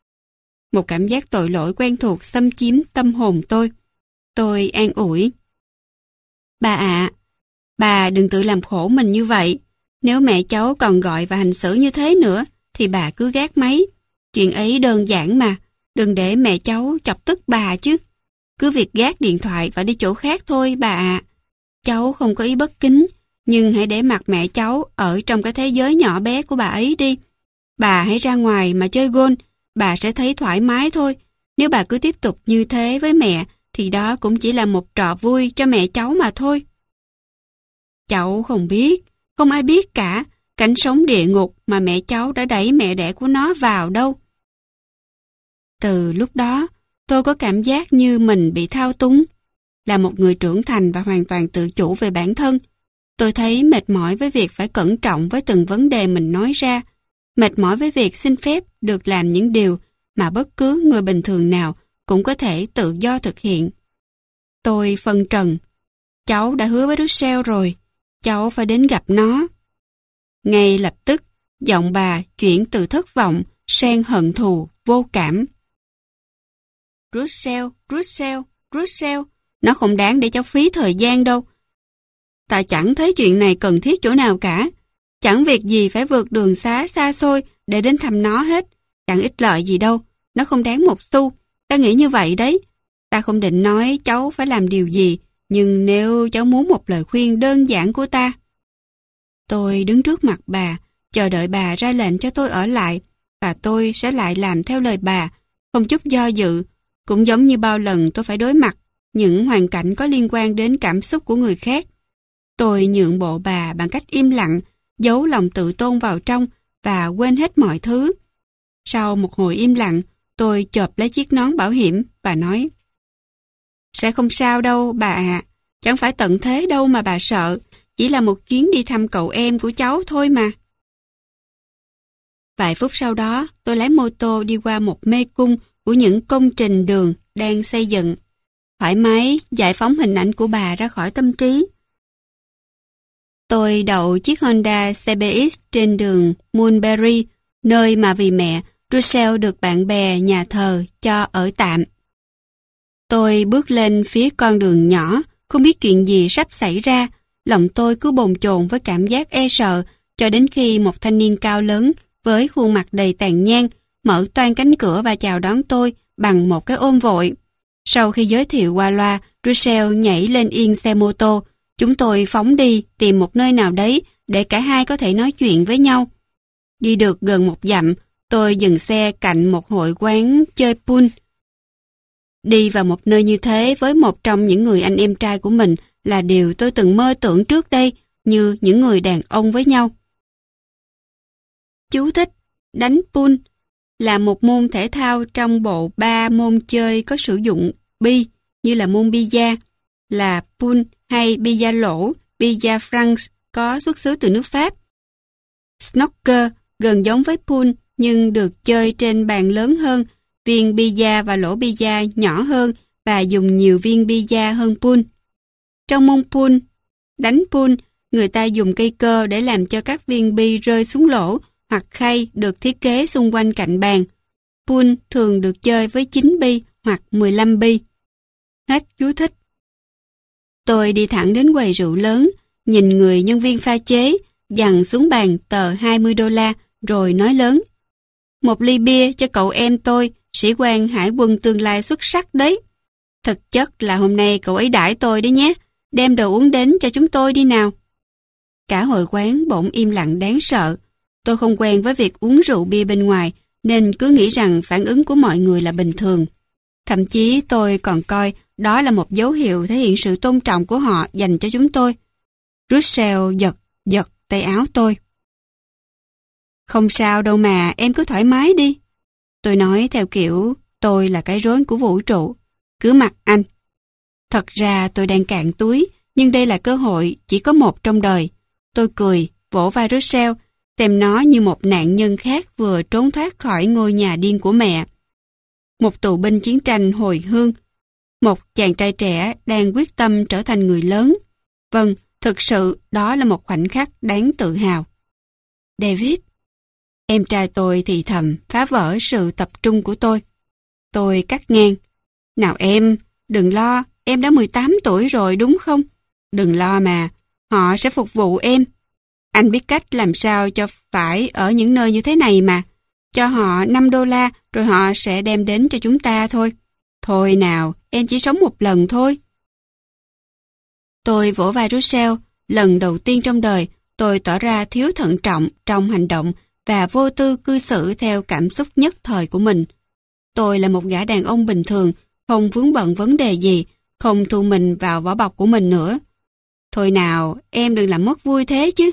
Một cảm giác tội lỗi quen thuộc xâm chiếm tâm hồn tôi. Tôi an ủi. Bà ạ, bà đừng tự làm khổ mình như vậy. Nếu mẹ cháu còn gọi và hành xử như thế nữa, thì bà cứ gác máy. Chuyện ấy đơn giản mà, đừng để mẹ cháu chọc tức bà chứ. Cứ việc gác điện thoại và đi chỗ khác thôi bà ạ. Cháu không có ý bất kính, nhưng hãy để mặc mẹ cháu ở trong cái thế giới nhỏ bé của bà ấy đi. Bà hãy ra ngoài mà chơi golf, bà sẽ thấy thoải mái thôi. Nếu bà cứ tiếp tục như thế với mẹ, thì đó cũng chỉ là một trò vui cho mẹ cháu mà thôi. Cháu không biết, không ai biết cả, cảnh sống địa ngục mà mẹ cháu đã đẩy mẹ đẻ của nó vào đâu. Từ lúc đó, tôi có cảm giác như mình bị thao túng. Là một người trưởng thành và hoàn toàn tự chủ về bản thân, tôi thấy mệt mỏi với việc phải cẩn trọng với từng vấn đề mình nói ra, mệt mỏi với việc xin phép được làm những điều mà bất cứ người bình thường nào cũng có thể tự do thực hiện. Tôi phân trần. Cháu đã hứa với Russell rồi, cháu phải đến gặp nó. Ngay lập tức, giọng bà chuyển từ thất vọng sang hận thù vô cảm. Russell, nó không đáng để cháu phí thời gian đâu. Ta chẳng thấy chuyện này cần thiết chỗ nào cả. Chẳng việc gì phải vượt đường xá xa xôi để đến thăm nó hết. Chẳng ích lợi gì đâu, nó không đáng một xu. Ta nghĩ như vậy đấy. Ta không định nói cháu phải làm điều gì, nhưng nếu cháu muốn một lời khuyên đơn giản của ta. Tôi đứng trước mặt bà, chờ đợi bà ra lệnh cho tôi ở lại, và tôi sẽ lại làm theo lời bà, không chút do dự, cũng giống như bao lần tôi phải đối mặt những hoàn cảnh có liên quan đến cảm xúc của người khác. Tôi nhượng bộ bà bằng cách im lặng, giấu lòng tự tôn vào trong và quên hết mọi thứ. Sau một hồi im lặng, tôi chộp lấy chiếc nón bảo hiểm và nói: Sẽ không sao đâu bà ạ, chẳng phải tận thế đâu mà bà sợ, chỉ là một chuyến đi thăm cậu em của cháu thôi mà. Vài phút sau đó, tôi lái mô tô đi qua một mê cung của những công trình đường đang xây dựng. Thoải mái giải phóng hình ảnh của bà ra khỏi tâm trí. Tôi đậu chiếc Honda CBX trên đường Mulberry, nơi mà vì mẹ, Russell được bạn bè nhà thờ cho ở tạm. Tôi bước lên phía con đường nhỏ, không biết chuyện gì sắp xảy ra. Lòng tôi cứ bồn chồn với cảm giác e sợ, cho đến khi một thanh niên cao lớn với khuôn mặt đầy tàn nhang mở toang cánh cửa và chào đón tôi bằng một cái ôm vội. Sau khi giới thiệu qua loa, Russell nhảy lên yên xe mô tô. Chúng tôi phóng đi tìm một nơi nào đấy để cả hai có thể nói chuyện với nhau. Đi được gần một dặm, tôi dừng xe cạnh một hội quán chơi pool. Đi vào một nơi như thế với một trong những người anh em trai của mình là điều tôi từng mơ tưởng trước đây, như những người đàn ông với nhau. Chú thích: đánh pool là một môn thể thao trong bộ 3 môn chơi có sử dụng bi, như là môn bida, là pool hay bida lỗ, bida France có xuất xứ từ nước Pháp. Snooker gần giống với pool nhưng được chơi trên bàn lớn hơn, viên bida và lỗ bida nhỏ hơn và dùng nhiều viên bida hơn pool. Trong môn pool, đánh pool, người ta dùng cây cơ để làm cho các viên bi rơi xuống lỗ, hoặc khay được thiết kế xung quanh cạnh bàn. Pool thường được chơi với 9 bi hoặc 15 bi. Hết chú thích. Tôi đi thẳng đến quầy rượu lớn, nhìn người nhân viên pha chế, dằn xuống bàn tờ $20 rồi nói lớn: Một ly bia cho cậu em tôi, sĩ quan hải quân tương lai xuất sắc đấy. Thực chất là hôm nay cậu ấy đãi tôi đấy nhé, đem đồ uống đến cho chúng tôi đi nào. Cả hội quán bỗng im lặng đáng sợ. Tôi không quen với việc uống rượu bia bên ngoài, nên cứ nghĩ rằng phản ứng của mọi người là bình thường. Thậm chí tôi còn coi đó là một dấu hiệu thể hiện sự tôn trọng của họ dành cho chúng tôi. Russell giật tay áo tôi. Không sao đâu mà, em cứ thoải mái đi. Tôi nói theo kiểu tôi là cái rốn của vũ trụ. Cứ mặc anh. Thật ra tôi đang cạn túi, nhưng đây là cơ hội chỉ có một trong đời. Tôi cười, vỗ vai Russell, xem nó như một nạn nhân khác vừa trốn thoát khỏi ngôi nhà điên của mẹ. Một tù binh chiến tranh hồi hương. Một chàng trai trẻ đang quyết tâm trở thành người lớn. Vâng, thực sự đó là một khoảnh khắc đáng tự hào. David. Em trai tôi thì thầm phá vỡ sự tập trung của tôi. Tôi cắt ngang. Nào em, đừng lo, em đã 18 tuổi rồi đúng không? Đừng lo mà, họ sẽ phục vụ em. Anh biết cách làm sao cho phải ở những nơi như thế này mà. Cho họ $5 rồi họ sẽ đem đến cho chúng ta thôi. Thôi nào, em chỉ sống một lần thôi. Tôi vỗ vai Russell. Lần đầu tiên trong đời, tôi tỏ ra thiếu thận trọng trong hành động và vô tư cư xử theo cảm xúc nhất thời của mình. Tôi là một gã đàn ông bình thường, không vướng bận vấn đề gì, không thu mình vào vỏ bọc của mình nữa. Thôi nào, em đừng làm mất vui thế chứ.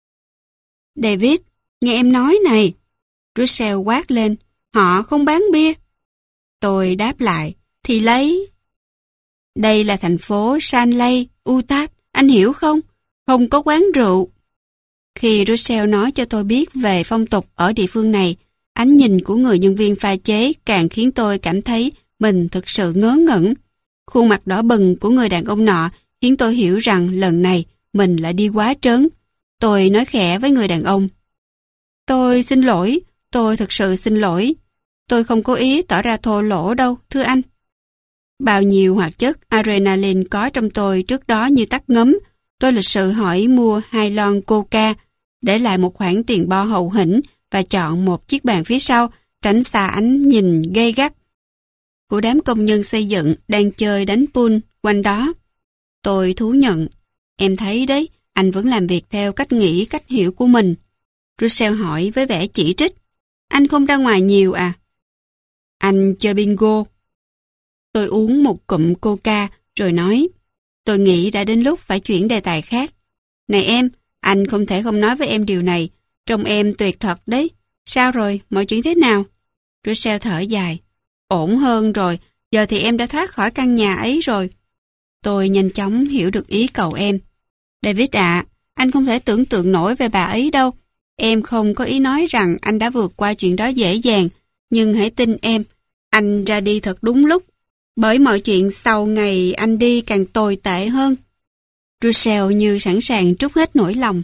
David, nghe em nói này. Russell quát lên, họ không bán bia. Tôi đáp lại, thì lấy. Đây là thành phố Shanley, Utah, anh hiểu không? Không có quán rượu. Khi Russell nói cho tôi biết về phong tục ở địa phương này, ánh nhìn của người nhân viên pha chế càng khiến tôi cảm thấy mình thực sự ngớ ngẩn. Khuôn mặt đỏ bừng của người đàn ông nọ khiến tôi hiểu rằng lần này mình lại đi quá trớn. Tôi nói khẽ với người đàn ông. Tôi xin lỗi, tôi thực sự xin lỗi. Tôi không cố ý tỏ ra thô lỗ đâu, thưa anh. Bao nhiêu hoạt chất adrenaline có trong tôi trước đó như tắt ngấm. Tôi lịch sự hỏi mua 2 lon coca, để lại một khoản tiền bo hậu hĩnh và chọn một chiếc bàn phía sau, tránh xa ánh nhìn gay gắt của đám công nhân xây dựng đang chơi đánh pool quanh đó. Tôi thú nhận. Em thấy đấy, anh vẫn làm việc theo cách nghĩ, cách hiểu của mình. Russell hỏi với vẻ chỉ trích. Anh không ra ngoài nhiều à? Anh chơi bingo. Tôi uống một cụm coca rồi nói. Tôi nghĩ đã đến lúc phải chuyển đề tài khác. Này em, anh không thể không nói với em điều này. Trông em tuyệt thật đấy. Sao rồi, mọi chuyện thế nào? Russell thở dài. Ổn hơn rồi, giờ thì em đã thoát khỏi căn nhà ấy rồi. Tôi nhanh chóng hiểu được ý cậu em. David ạ, anh không thể tưởng tượng nổi về bà ấy đâu. Em không có ý nói rằng anh đã vượt qua chuyện đó dễ dàng, nhưng hãy tin em, anh ra đi thật đúng lúc. Bởi mọi chuyện sau ngày anh đi càng tồi tệ hơn. Russell như sẵn sàng trút hết nỗi lòng.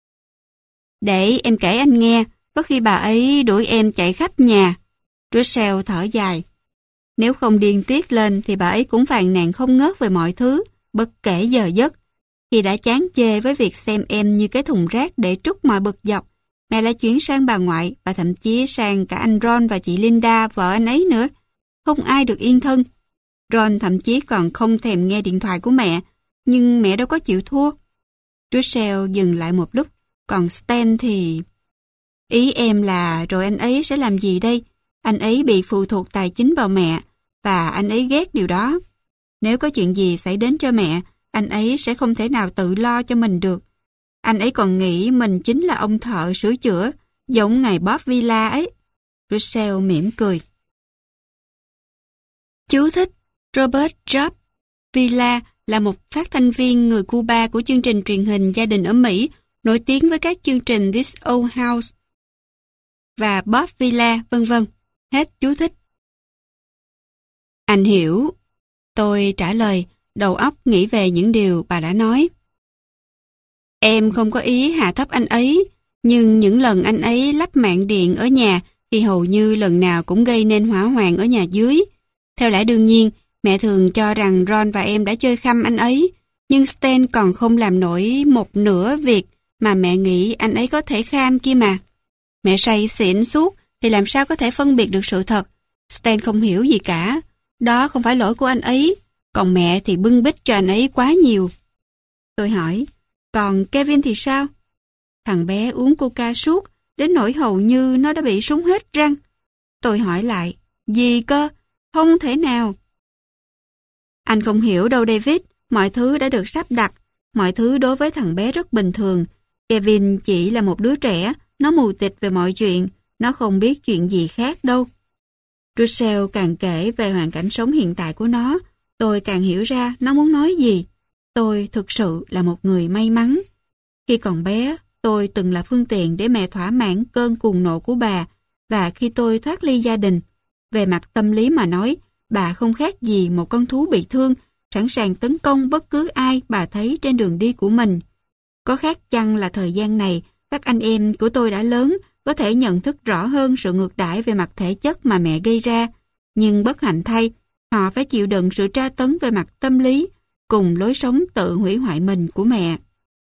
Để em kể anh nghe, có khi bà ấy đuổi em chạy khắp nhà. Russell thở dài. Nếu không điên tiết lên thì bà ấy cũng phàn nàn không ngớt về mọi thứ, bất kể giờ giấc. Khi đã chán chê với việc xem em như cái thùng rác để trút mọi bực dọc, mẹ lại chuyển sang bà ngoại và thậm chí sang cả anh Ron và chị Linda, vợ anh ấy nữa. Không ai được yên thân. Ron thậm chí còn không thèm nghe điện thoại của mẹ, nhưng mẹ đâu có chịu thua. Russell dừng lại một lúc, còn Stan thì... Ý em là rồi anh ấy sẽ làm gì đây? Anh ấy bị phụ thuộc tài chính vào mẹ, và anh ấy ghét điều đó. Nếu có chuyện gì xảy đến cho mẹ, anh ấy sẽ không thể nào tự lo cho mình được. Anh ấy còn nghĩ mình chính là ông thợ sửa chữa, giống ngày Bob Vila ấy. Russell mỉm cười. Chú thích: Robert Job Vila là một phát thanh viên người Cuba của chương trình truyền hình gia đình ở Mỹ, nổi tiếng với các chương trình This Old House và Bob Vila, vân vân. Hết chú thích. Anh hiểu. Tôi trả lời, đầu óc nghĩ về những điều bà đã nói. Em không có ý hạ thấp anh ấy, nhưng những lần anh ấy lắp mạng điện ở nhà thì hầu như lần nào cũng gây nên hỏa hoạn ở nhà dưới. Theo lẽ đương nhiên, mẹ thường cho rằng Ron và em đã chơi khăm anh ấy, nhưng Stan còn không làm nổi một nửa việc mà mẹ nghĩ anh ấy có thể kham kia mà. Mẹ say xỉn suốt thì làm sao có thể phân biệt được sự thật. Stan không hiểu gì cả. Đó không phải lỗi của anh ấy, còn mẹ thì bưng bít cho anh ấy quá nhiều. Tôi hỏi, còn Kevin thì sao? Thằng bé uống coca suốt, đến nỗi hầu như nó đã bị súng hết răng. Tôi hỏi lại, gì cơ? Không thể nào. Anh không hiểu đâu David, mọi thứ đã được sắp đặt. Mọi thứ đối với thằng bé rất bình thường. Kevin chỉ là một đứa trẻ, nó mù tịt về mọi chuyện, nó không biết chuyện gì khác đâu. Russell càng kể về hoàn cảnh sống hiện tại của nó, tôi càng hiểu ra nó muốn nói gì. Tôi thực sự là một người may mắn. Khi còn bé, tôi từng là phương tiện để mẹ thỏa mãn cơn cuồng nộ của bà, và khi tôi thoát ly gia đình, về mặt tâm lý mà nói, bà không khác gì một con thú bị thương, sẵn sàng tấn công bất cứ ai bà thấy trên đường đi của mình. Có khác chăng là thời gian này, các anh em của tôi đã lớn, có thể nhận thức rõ hơn sự ngược đãi về mặt thể chất mà mẹ gây ra. Nhưng bất hạnh thay, họ phải chịu đựng sự tra tấn về mặt tâm lý cùng lối sống tự hủy hoại mình của mẹ.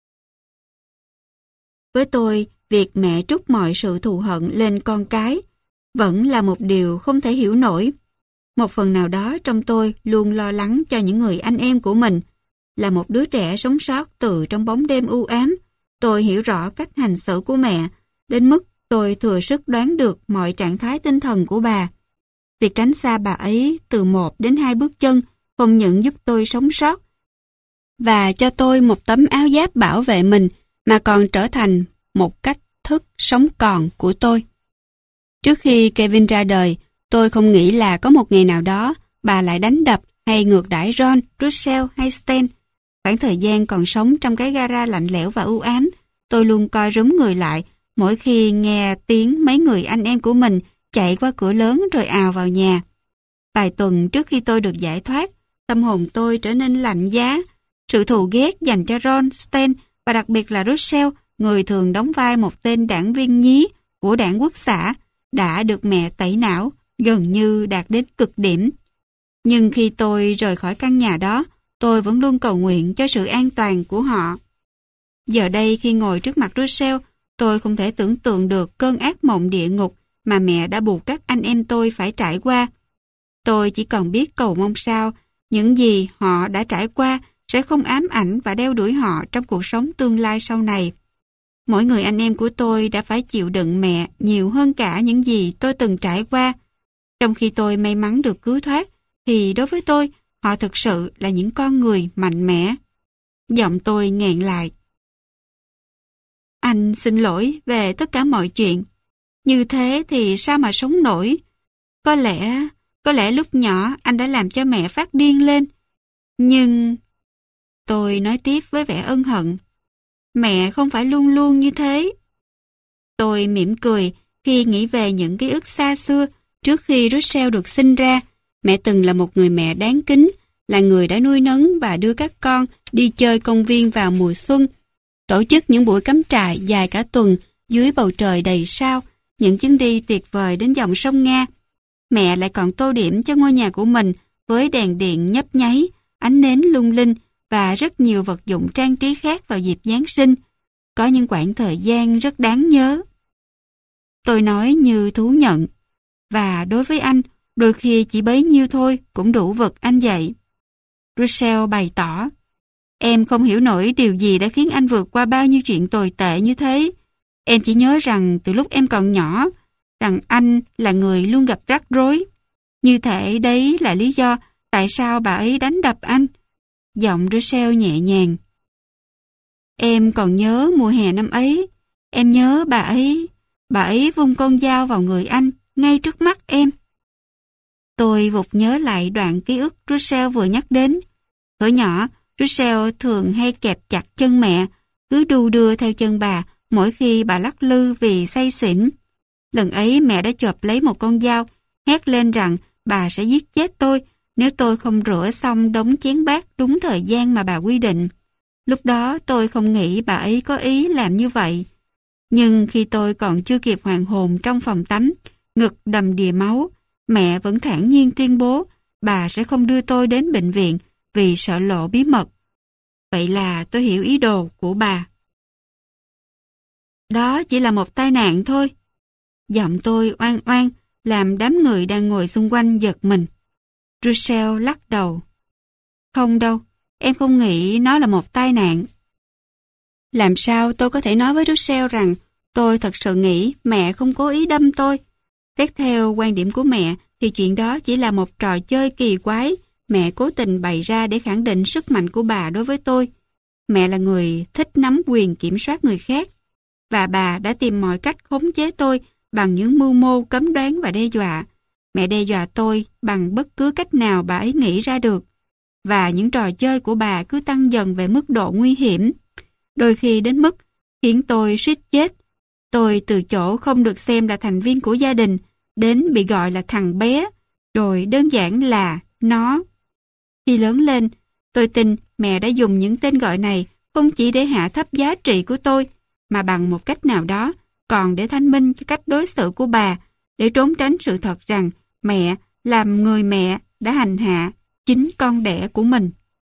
Với tôi, việc mẹ trút mọi sự thù hận lên con cái vẫn là một điều không thể hiểu nổi. Một phần nào đó trong tôi luôn lo lắng cho những người anh em của mình. Là một đứa trẻ sống sót từ trong bóng đêm u ám, tôi hiểu rõ cách hành xử của mẹ, đến mức tôi thừa sức đoán được mọi trạng thái tinh thần của bà. Việc tránh xa bà ấy từ 1 đến 2 bước chân không những giúp tôi sống sót và cho tôi một tấm áo giáp bảo vệ mình, mà còn trở thành một cách thức sống còn của tôi. Trước khi Kevin ra đời, tôi không nghĩ là có một ngày nào đó bà lại đánh đập hay ngược đãi Ron, Russell hay Stan. Khoảng thời gian còn sống trong cái gara lạnh lẽo và u ám, tôi luôn co rúm người lại mỗi khi nghe tiếng mấy người anh em của mình chạy qua cửa lớn rồi ào vào nhà. Vài tuần trước khi tôi được giải thoát, tâm hồn tôi trở nên lạnh giá. Sự thù ghét dành cho Ron, Stan và đặc biệt là Russell, người thường đóng vai một tên đảng viên nhí của đảng quốc xã, đã được mẹ tẩy não, gần như đạt đến cực điểm. Nhưng khi tôi rời khỏi căn nhà đó, tôi vẫn luôn cầu nguyện cho sự an toàn của họ. Giờ đây khi ngồi trước mặt Russell, tôi không thể tưởng tượng được cơn ác mộng địa ngục mà mẹ đã buộc các anh em tôi phải trải qua. Tôi chỉ còn biết cầu mong sao những gì họ đã trải qua sẽ không ám ảnh và đeo đuổi họ trong cuộc sống tương lai sau này. Mỗi người anh em của tôi đã phải chịu đựng mẹ nhiều hơn cả những gì tôi từng trải qua. Trong khi tôi may mắn được cứu thoát, thì đối với tôi, họ thực sự là những con người mạnh mẽ. Giọng tôi nghẹn lại. Anh xin lỗi về tất cả mọi chuyện. Như thế thì sao mà sống nổi? Có lẽ lúc nhỏ anh đã làm cho mẹ phát điên lên. Nhưng... Tôi nói tiếp với vẻ ân hận. Mẹ không phải luôn luôn như thế. Tôi mỉm cười khi nghĩ về những ký ức xa xưa trước khi Russell được sinh ra. Mẹ từng là một người mẹ đáng kính, là người đã nuôi nấng và đưa các con đi chơi công viên vào mùa xuân, tổ chức những buổi cắm trại dài cả tuần dưới bầu trời đầy sao, những chuyến đi tuyệt vời đến dòng sông Nga. Mẹ lại còn tô điểm cho ngôi nhà của mình với đèn điện nhấp nháy, ánh nến lung linh và rất nhiều vật dụng trang trí khác vào dịp Giáng sinh. Có những quãng thời gian rất đáng nhớ. Tôi nói như thú nhận. Và đối với anh, đôi khi chỉ bấy nhiêu thôi cũng đủ vực anh dậy. Russell bày tỏ. Em không hiểu nổi điều gì đã khiến anh vượt qua bao nhiêu chuyện tồi tệ như thế. Em chỉ nhớ rằng từ lúc em còn nhỏ, rằng anh là người luôn gặp rắc rối. Như thể đấy là lý do tại sao bà ấy đánh đập anh. Giọng Russell nhẹ nhàng. Em còn nhớ mùa hè năm ấy. Em nhớ bà ấy vung con dao vào người anh ngay trước mắt em. Tôi vụt nhớ lại đoạn ký ức Russell vừa nhắc đến. Thuở nhỏ, Russell thường hay kẹp chặt chân mẹ, cứ đu đưa theo chân bà mỗi khi bà lắc lư vì say xỉn. Lần ấy mẹ đã chộp lấy một con dao, hét lên rằng bà sẽ giết chết tôi nếu tôi không rửa xong đống chén bát đúng thời gian mà bà quy định. Lúc đó tôi không nghĩ bà ấy có ý làm như vậy. Nhưng khi tôi còn chưa kịp hoàn hồn trong phòng tắm, ngực đầm đìa máu, mẹ vẫn thản nhiên tuyên bố bà sẽ không đưa tôi đến bệnh viện vì sợ lộ bí mật. Vậy là tôi hiểu ý đồ của bà. Đó chỉ là một tai nạn thôi. Giọng tôi oan oan làm đám người đang ngồi xung quanh giật mình. Russell lắc đầu. Không đâu, em không nghĩ nó là một tai nạn. Làm sao tôi có thể nói với Russell rằng tôi thật sự nghĩ mẹ không cố ý đâm tôi? Xét theo quan điểm của mẹ thì chuyện đó chỉ là một trò chơi kỳ quái mẹ cố tình bày ra để khẳng định sức mạnh của bà đối với tôi. Mẹ là người thích nắm quyền kiểm soát người khác, và bà đã tìm mọi cách khống chế tôi bằng những mưu mô cấm đoán và đe dọa. Mẹ đe dọa tôi bằng bất cứ cách nào bà ấy nghĩ ra được, và những trò chơi của bà cứ tăng dần về mức độ nguy hiểm, đôi khi đến mức khiến tôi suýt chết. Tôi từ chỗ không được xem là thành viên của gia đình đến bị gọi là thằng bé, rồi đơn giản là nó. Khi lớn lên, tôi tin mẹ đã dùng những tên gọi này không chỉ để hạ thấp giá trị của tôi, mà bằng một cách nào đó còn để thanh minh cho cách đối xử của bà, để trốn tránh sự thật rằng mẹ làm người mẹ đã hành hạ chính con đẻ của mình.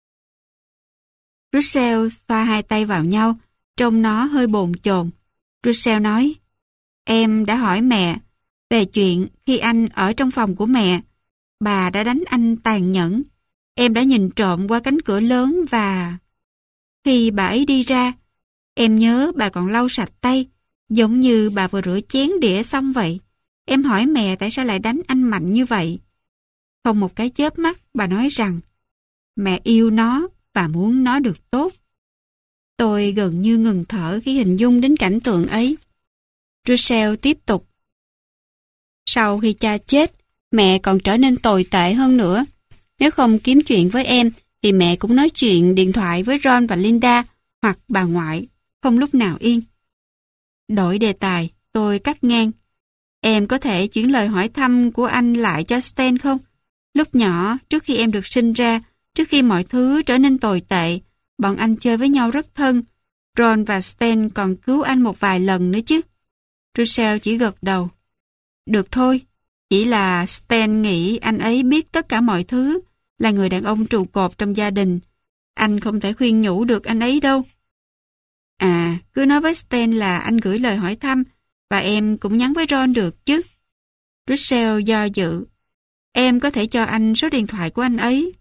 Russell xoa hai tay vào nhau, trông nó hơi bồn chồn. Russell nói, em đã hỏi mẹ về chuyện khi anh ở trong phòng của mẹ. Bà đã đánh anh tàn nhẫn. Em đã nhìn trộm qua cánh cửa lớn và... Khi bà ấy đi ra, em nhớ bà còn lau sạch tay, giống như bà vừa rửa chén đĩa xong vậy. Em hỏi mẹ tại sao lại đánh anh mạnh như vậy. Không một cái chớp mắt, bà nói rằng mẹ yêu nó và muốn nó được tốt. Tôi gần như ngừng thở khi hình dung đến cảnh tượng ấy. Russell tiếp tục. Sau khi cha chết, mẹ còn trở nên tồi tệ hơn nữa. Nếu không kiếm chuyện với em, thì mẹ cũng nói chuyện điện thoại với Ron và Linda hoặc bà ngoại, không lúc nào yên. Đổi đề tài, tôi cắt ngang. Em có thể chuyển lời hỏi thăm của anh lại cho Stan không? Lúc nhỏ, trước khi em được sinh ra, trước khi mọi thứ trở nên tồi tệ, bọn anh chơi với nhau rất thân. Ron và Stan còn cứu anh một vài lần nữa chứ. Russell chỉ gật đầu. Được thôi, chỉ là Stan nghĩ anh ấy biết tất cả mọi thứ, là người đàn ông trụ cột trong gia đình. Anh không thể khuyên nhủ được anh ấy đâu. À, cứ nói với Stan là anh gửi lời hỏi thăm, và em cũng nhắn với Ron được chứ. Russell do dự. Em có thể cho anh số điện thoại của anh ấy.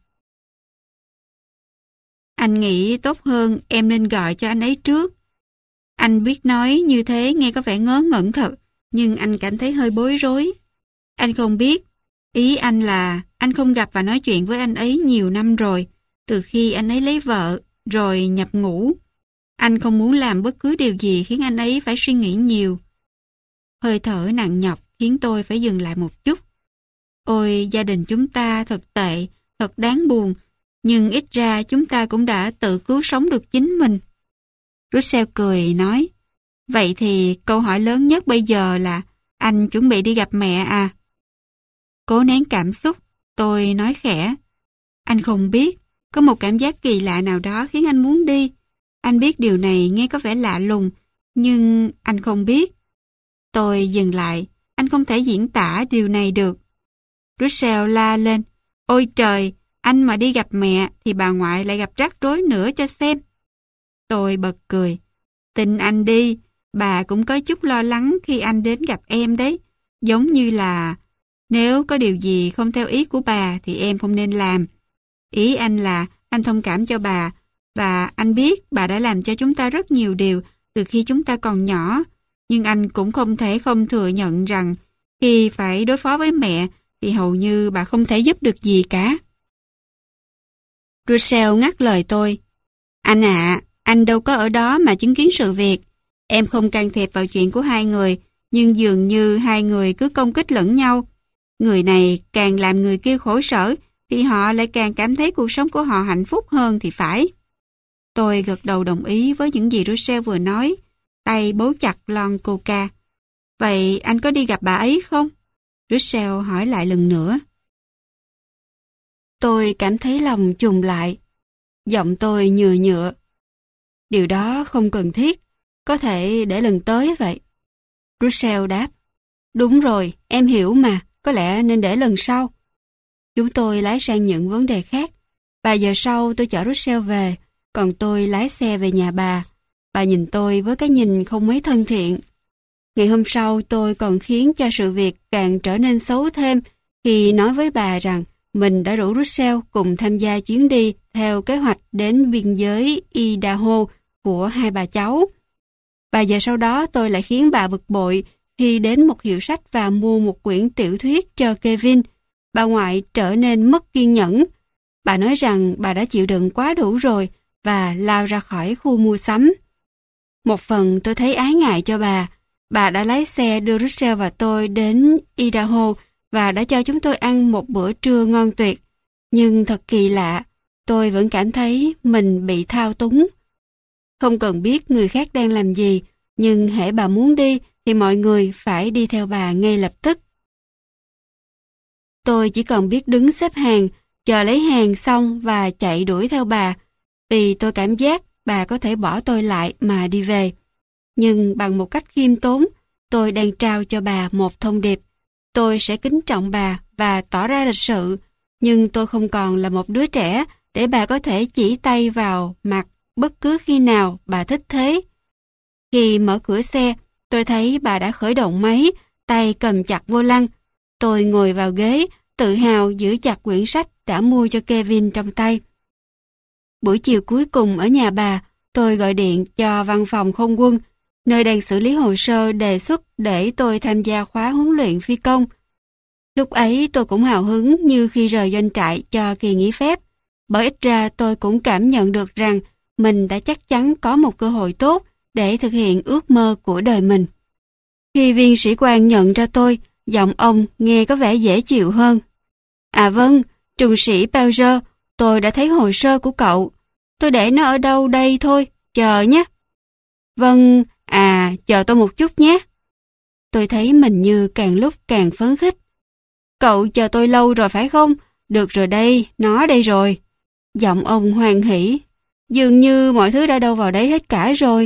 Anh nghĩ tốt hơn em nên gọi cho anh ấy trước. Anh biết nói như thế nghe có vẻ ngớ ngẩn thật, nhưng anh cảm thấy hơi bối rối. Anh không biết. Ý anh là anh không gặp và nói chuyện với anh ấy nhiều năm rồi, từ khi anh ấy lấy vợ, rồi nhập ngũ. Anh không muốn làm bất cứ điều gì khiến anh ấy phải suy nghĩ nhiều. Hơi thở nặng nhọc khiến tôi phải dừng lại một chút. Ôi, gia đình chúng ta thật tệ, thật đáng buồn, nhưng ít ra chúng ta cũng đã tự cứu sống được chính mình. Russell cười nói, vậy thì câu hỏi lớn nhất bây giờ là anh chuẩn bị đi gặp mẹ à? Cố nén cảm xúc, tôi nói khẽ. Anh không biết, có một cảm giác kỳ lạ nào đó khiến anh muốn đi. Anh biết điều này nghe có vẻ lạ lùng, nhưng anh không biết. Tôi dừng lại, anh không thể diễn tả điều này được. Russell la lên, ôi trời, anh mà đi gặp mẹ thì bà ngoại lại gặp rắc rối nữa cho xem. Tôi bật cười. Tin anh đi, bà cũng có chút lo lắng khi anh đến gặp em đấy. Giống như là nếu có điều gì không theo ý của bà thì em không nên làm. Ý anh là anh thông cảm cho bà, và anh biết bà đã làm cho chúng ta rất nhiều điều từ khi chúng ta còn nhỏ. Nhưng anh cũng không thể không thừa nhận rằng khi phải đối phó với mẹ thì hầu như bà không thể giúp được gì cả. Russell ngắt lời tôi. Anh ạ, anh đâu có ở đó mà chứng kiến sự việc. Em không can thiệp vào chuyện của hai người, nhưng dường như hai người cứ công kích lẫn nhau. Người này càng làm người kia khổ sở, thì họ lại càng cảm thấy cuộc sống của họ hạnh phúc hơn thì phải. Tôi gật đầu đồng ý với những gì Russell vừa nói, tay bấu chặt lon coca. Vậy anh có đi gặp bà ấy không? Russell hỏi lại lần nữa. Tôi cảm thấy lòng trùng lại. Giọng tôi nhựa nhựa. Điều đó không cần thiết, có thể để lần tới vậy. Russell đáp. Đúng rồi, em hiểu mà, có lẽ nên để lần sau. Chúng tôi lái sang những vấn đề khác. Vài giờ sau tôi chở Russell về, còn tôi lái xe về nhà bà. Bà nhìn tôi với cái nhìn không mấy thân thiện. Ngày hôm sau tôi còn khiến cho sự việc càng trở nên xấu thêm khi nói với bà rằng mình đã rủ Russell cùng tham gia chuyến đi theo kế hoạch đến biên giới Idaho của hai bà cháu. Vài giờ sau đó tôi lại khiến bà bực bội khi đến một hiệu sách và mua một quyển tiểu thuyết cho Kevin. Bà ngoại trở nên mất kiên nhẫn. Bà nói rằng bà đã chịu đựng quá đủ rồi và lao ra khỏi khu mua sắm. Một phần tôi thấy ái ngại cho bà. Bà đã lái xe đưa Russell và tôi đến Idaho và đã cho chúng tôi ăn một bữa trưa ngon tuyệt. Nhưng thật kỳ lạ, tôi vẫn cảm thấy mình bị thao túng. Không cần biết người khác đang làm gì, nhưng hễ bà muốn đi thì mọi người phải đi theo bà ngay lập tức. Tôi chỉ còn biết đứng xếp hàng, chờ lấy hàng xong và chạy đuổi theo bà, vì tôi cảm giác bà có thể bỏ tôi lại mà đi về. Nhưng bằng một cách khiêm tốn, tôi đang trao cho bà một thông điệp. Tôi sẽ kính trọng bà và tỏ ra lịch sự, nhưng tôi không còn là một đứa trẻ để bà có thể chỉ tay vào mặt bất cứ khi nào bà thích thế. Khi mở cửa xe, tôi thấy bà đã khởi động máy, tay cầm chặt vô lăng. Tôi ngồi vào ghế, tự hào giữ chặt quyển sách đã mua cho Kevin trong tay. Buổi chiều cuối cùng ở nhà bà, tôi gọi điện cho văn phòng không quân, nơi đang xử lý hồ sơ đề xuất để tôi tham gia khóa huấn luyện phi công. Lúc ấy tôi cũng hào hứng như khi rời doanh trại cho kỳ nghỉ phép, bởi ít ra tôi cũng cảm nhận được rằng mình đã chắc chắn có một cơ hội tốt để thực hiện ước mơ của đời mình. Khi viên sĩ quan nhận ra tôi, giọng ông nghe có vẻ dễ chịu hơn. À vâng, trung sĩ Pelger, tôi đã thấy hồ sơ của cậu. Tôi để nó ở đâu đây thôi, chờ nhé. Vâng, chờ tôi một chút nhé. Tôi thấy mình như càng lúc càng phấn khích. Cậu chờ tôi lâu rồi phải không? Được rồi đây, nó đây rồi. Giọng ông hoan hỉ. Dường như mọi thứ đã đâu vào đấy hết cả rồi.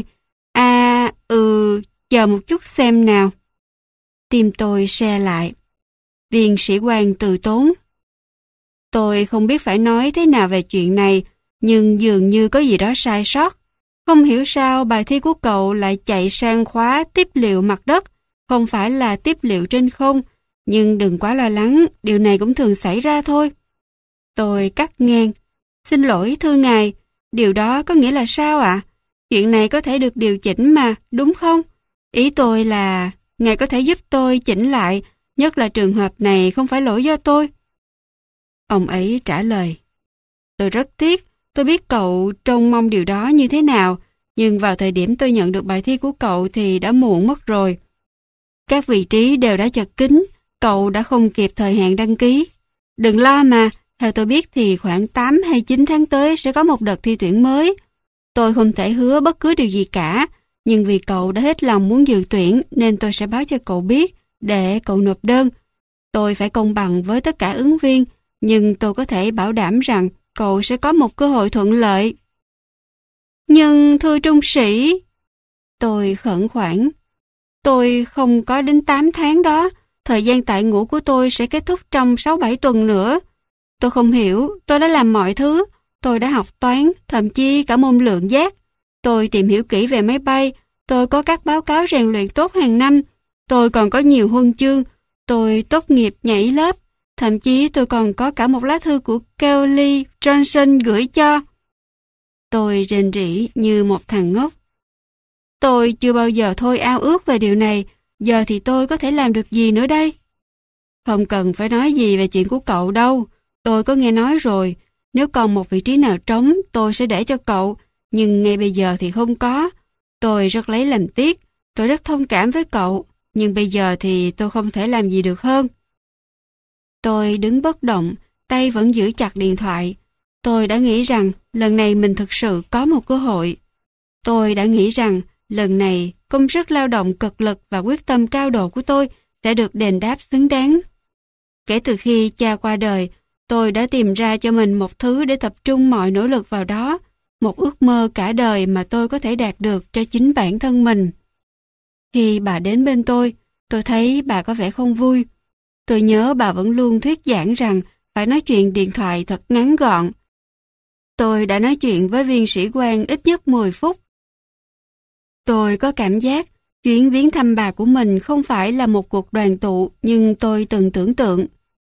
Chờ một chút xem nào. Tim tôi se lại. Viên sĩ quan từ tốn. Tôi không biết phải nói thế nào về chuyện này, nhưng dường như có gì đó sai sót. Không hiểu sao bài thi của cậu lại chạy sang khóa tiếp liệu mặt đất, không phải là tiếp liệu trên không. Nhưng đừng quá lo lắng, điều này cũng thường xảy ra thôi. Tôi cắt ngang. Xin lỗi thưa ngài, điều đó có nghĩa là sao ạ? Chuyện này có thể được điều chỉnh mà, đúng không? Ý tôi là, ngài có thể giúp tôi chỉnh lại, nhất là trường hợp này không phải lỗi do tôi. Ông ấy trả lời. Tôi rất tiếc, tôi biết cậu trông mong điều đó như thế nào, nhưng vào thời điểm tôi nhận được bài thi của cậu thì đã muộn mất rồi. Các vị trí đều đã chật kín, cậu đã không kịp thời hạn đăng ký. Đừng lo mà, theo tôi biết thì khoảng 8 hay 9 tháng tới sẽ có một đợt thi tuyển mới. Tôi không thể hứa bất cứ điều gì cả, nhưng vì cậu đã hết lòng muốn dự tuyển nên tôi sẽ báo cho cậu biết để cậu nộp đơn. Tôi phải công bằng với tất cả ứng viên, nhưng tôi có thể bảo đảm rằng cậu sẽ có một cơ hội thuận lợi. Nhưng thưa trung sĩ, tôi khẩn khoản, tôi không có đến 8 tháng đó, thời gian tại ngũ của tôi sẽ kết thúc trong 6-7 tuần nữa. Tôi không hiểu, tôi đã làm mọi thứ, tôi đã học toán, thậm chí cả môn lượng giác. Tôi tìm hiểu kỹ về máy bay, tôi có các báo cáo rèn luyện tốt hàng năm, tôi còn có nhiều huân chương, tôi tốt nghiệp nhảy lớp, thậm chí tôi còn có cả một lá thư của Kelly Johnson gửi cho. Tôi rền rĩ như một thằng ngốc. Tôi chưa bao giờ thôi ao ước về điều này, giờ thì tôi có thể làm được gì nữa đây? Không cần phải nói gì về chuyện của cậu đâu, tôi có nghe nói rồi, nếu còn một vị trí nào trống tôi sẽ để cho cậu, nhưng ngay bây giờ thì không có. Tôi rất lấy làm tiếc, tôi rất thông cảm với cậu, nhưng bây giờ thì tôi không thể làm gì được hơn. Tôi đứng bất động, tay vẫn giữ chặt điện thoại. Tôi đã nghĩ rằng lần này mình thực sự có một cơ hội. Tôi đã nghĩ rằng lần này công sức lao động cực lực và quyết tâm cao độ của tôi sẽ được đền đáp xứng đáng. Kể từ khi cha qua đời, tôi đã tìm ra cho mình một thứ để tập trung mọi nỗ lực vào đó, một ước mơ cả đời mà tôi có thể đạt được cho chính bản thân mình. Khi bà đến bên tôi thấy bà có vẻ không vui. Tôi nhớ bà vẫn luôn thuyết giảng rằng phải nói chuyện điện thoại thật ngắn gọn. Tôi đã nói chuyện với viên sĩ quan ít nhất 10 phút. Tôi có cảm giác chuyến viếng thăm bà của mình không phải là một cuộc đoàn tụ nhưng tôi từng tưởng tượng.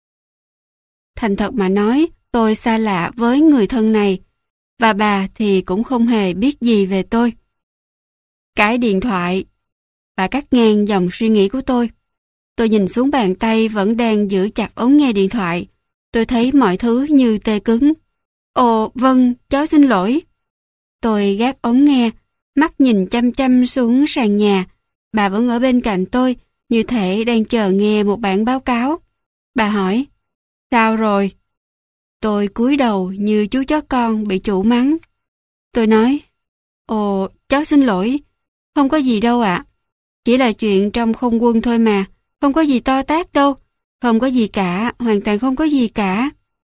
Thành thật mà nói, tôi xa lạ với người thân này, và bà thì cũng không hề biết gì về tôi. Cái điện thoại. Bà cắt ngang dòng suy nghĩ của tôi. Tôi nhìn xuống bàn tay vẫn đang giữ chặt ống nghe điện thoại. Tôi thấy mọi thứ như tê cứng. Ồ, vâng, cháu xin lỗi. Tôi gác ống nghe, mắt nhìn chăm chăm xuống sàn nhà. Bà vẫn ở bên cạnh tôi, như thể đang chờ nghe một bản báo cáo. Bà hỏi, sao rồi? Tôi cúi đầu như chú chó con bị chủ mắng. Tôi nói, ồ, cháu xin lỗi. Không có gì đâu ạ. Chỉ là chuyện trong không quân thôi mà. Không có gì to tát đâu. Không có gì cả, hoàn toàn không có gì cả.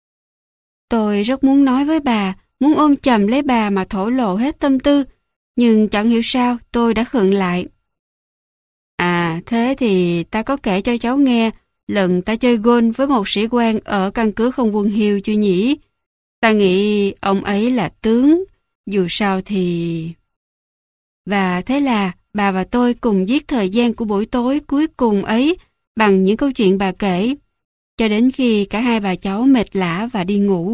Tôi rất muốn nói với bà, muốn ôm chầm lấy bà mà thổ lộ hết tâm tư. Nhưng chẳng hiểu sao tôi đã khựng lại. À, thế thì ta có kể cho cháu nghe lần ta chơi golf với một sĩ quan ở căn cứ không quân Hill chưa nhỉ? Ta nghĩ ông ấy là tướng, dù sao thì... Và thế là bà và tôi cùng giết thời gian của buổi tối cuối cùng ấy bằng những câu chuyện bà kể, cho đến khi cả hai bà cháu mệt lả và đi ngủ.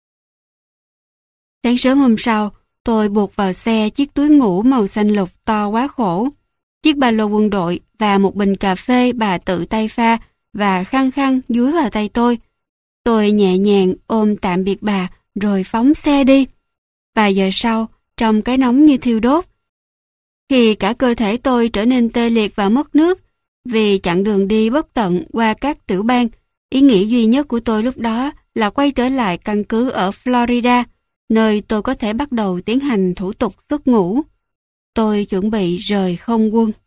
Sáng sớm hôm sau, tôi buộc vào xe chiếc túi ngủ màu xanh lục to quá khổ, chiếc ba lô quân đội và một bình cà phê bà tự tay pha và khăng khăng dúi vào tay tôi. Tôi nhẹ nhàng ôm tạm biệt bà rồi phóng xe đi. Vài giờ sau, trong cái nóng như thiêu đốt, khi cả cơ thể tôi trở nên tê liệt và mất nước, vì chặng đường đi bất tận qua các tiểu bang, ý nghĩ duy nhất của tôi lúc đó là quay trở lại căn cứ ở Florida, nơi tôi có thể bắt đầu tiến hành thủ tục xuất ngũ. Tôi chuẩn bị rời không quân.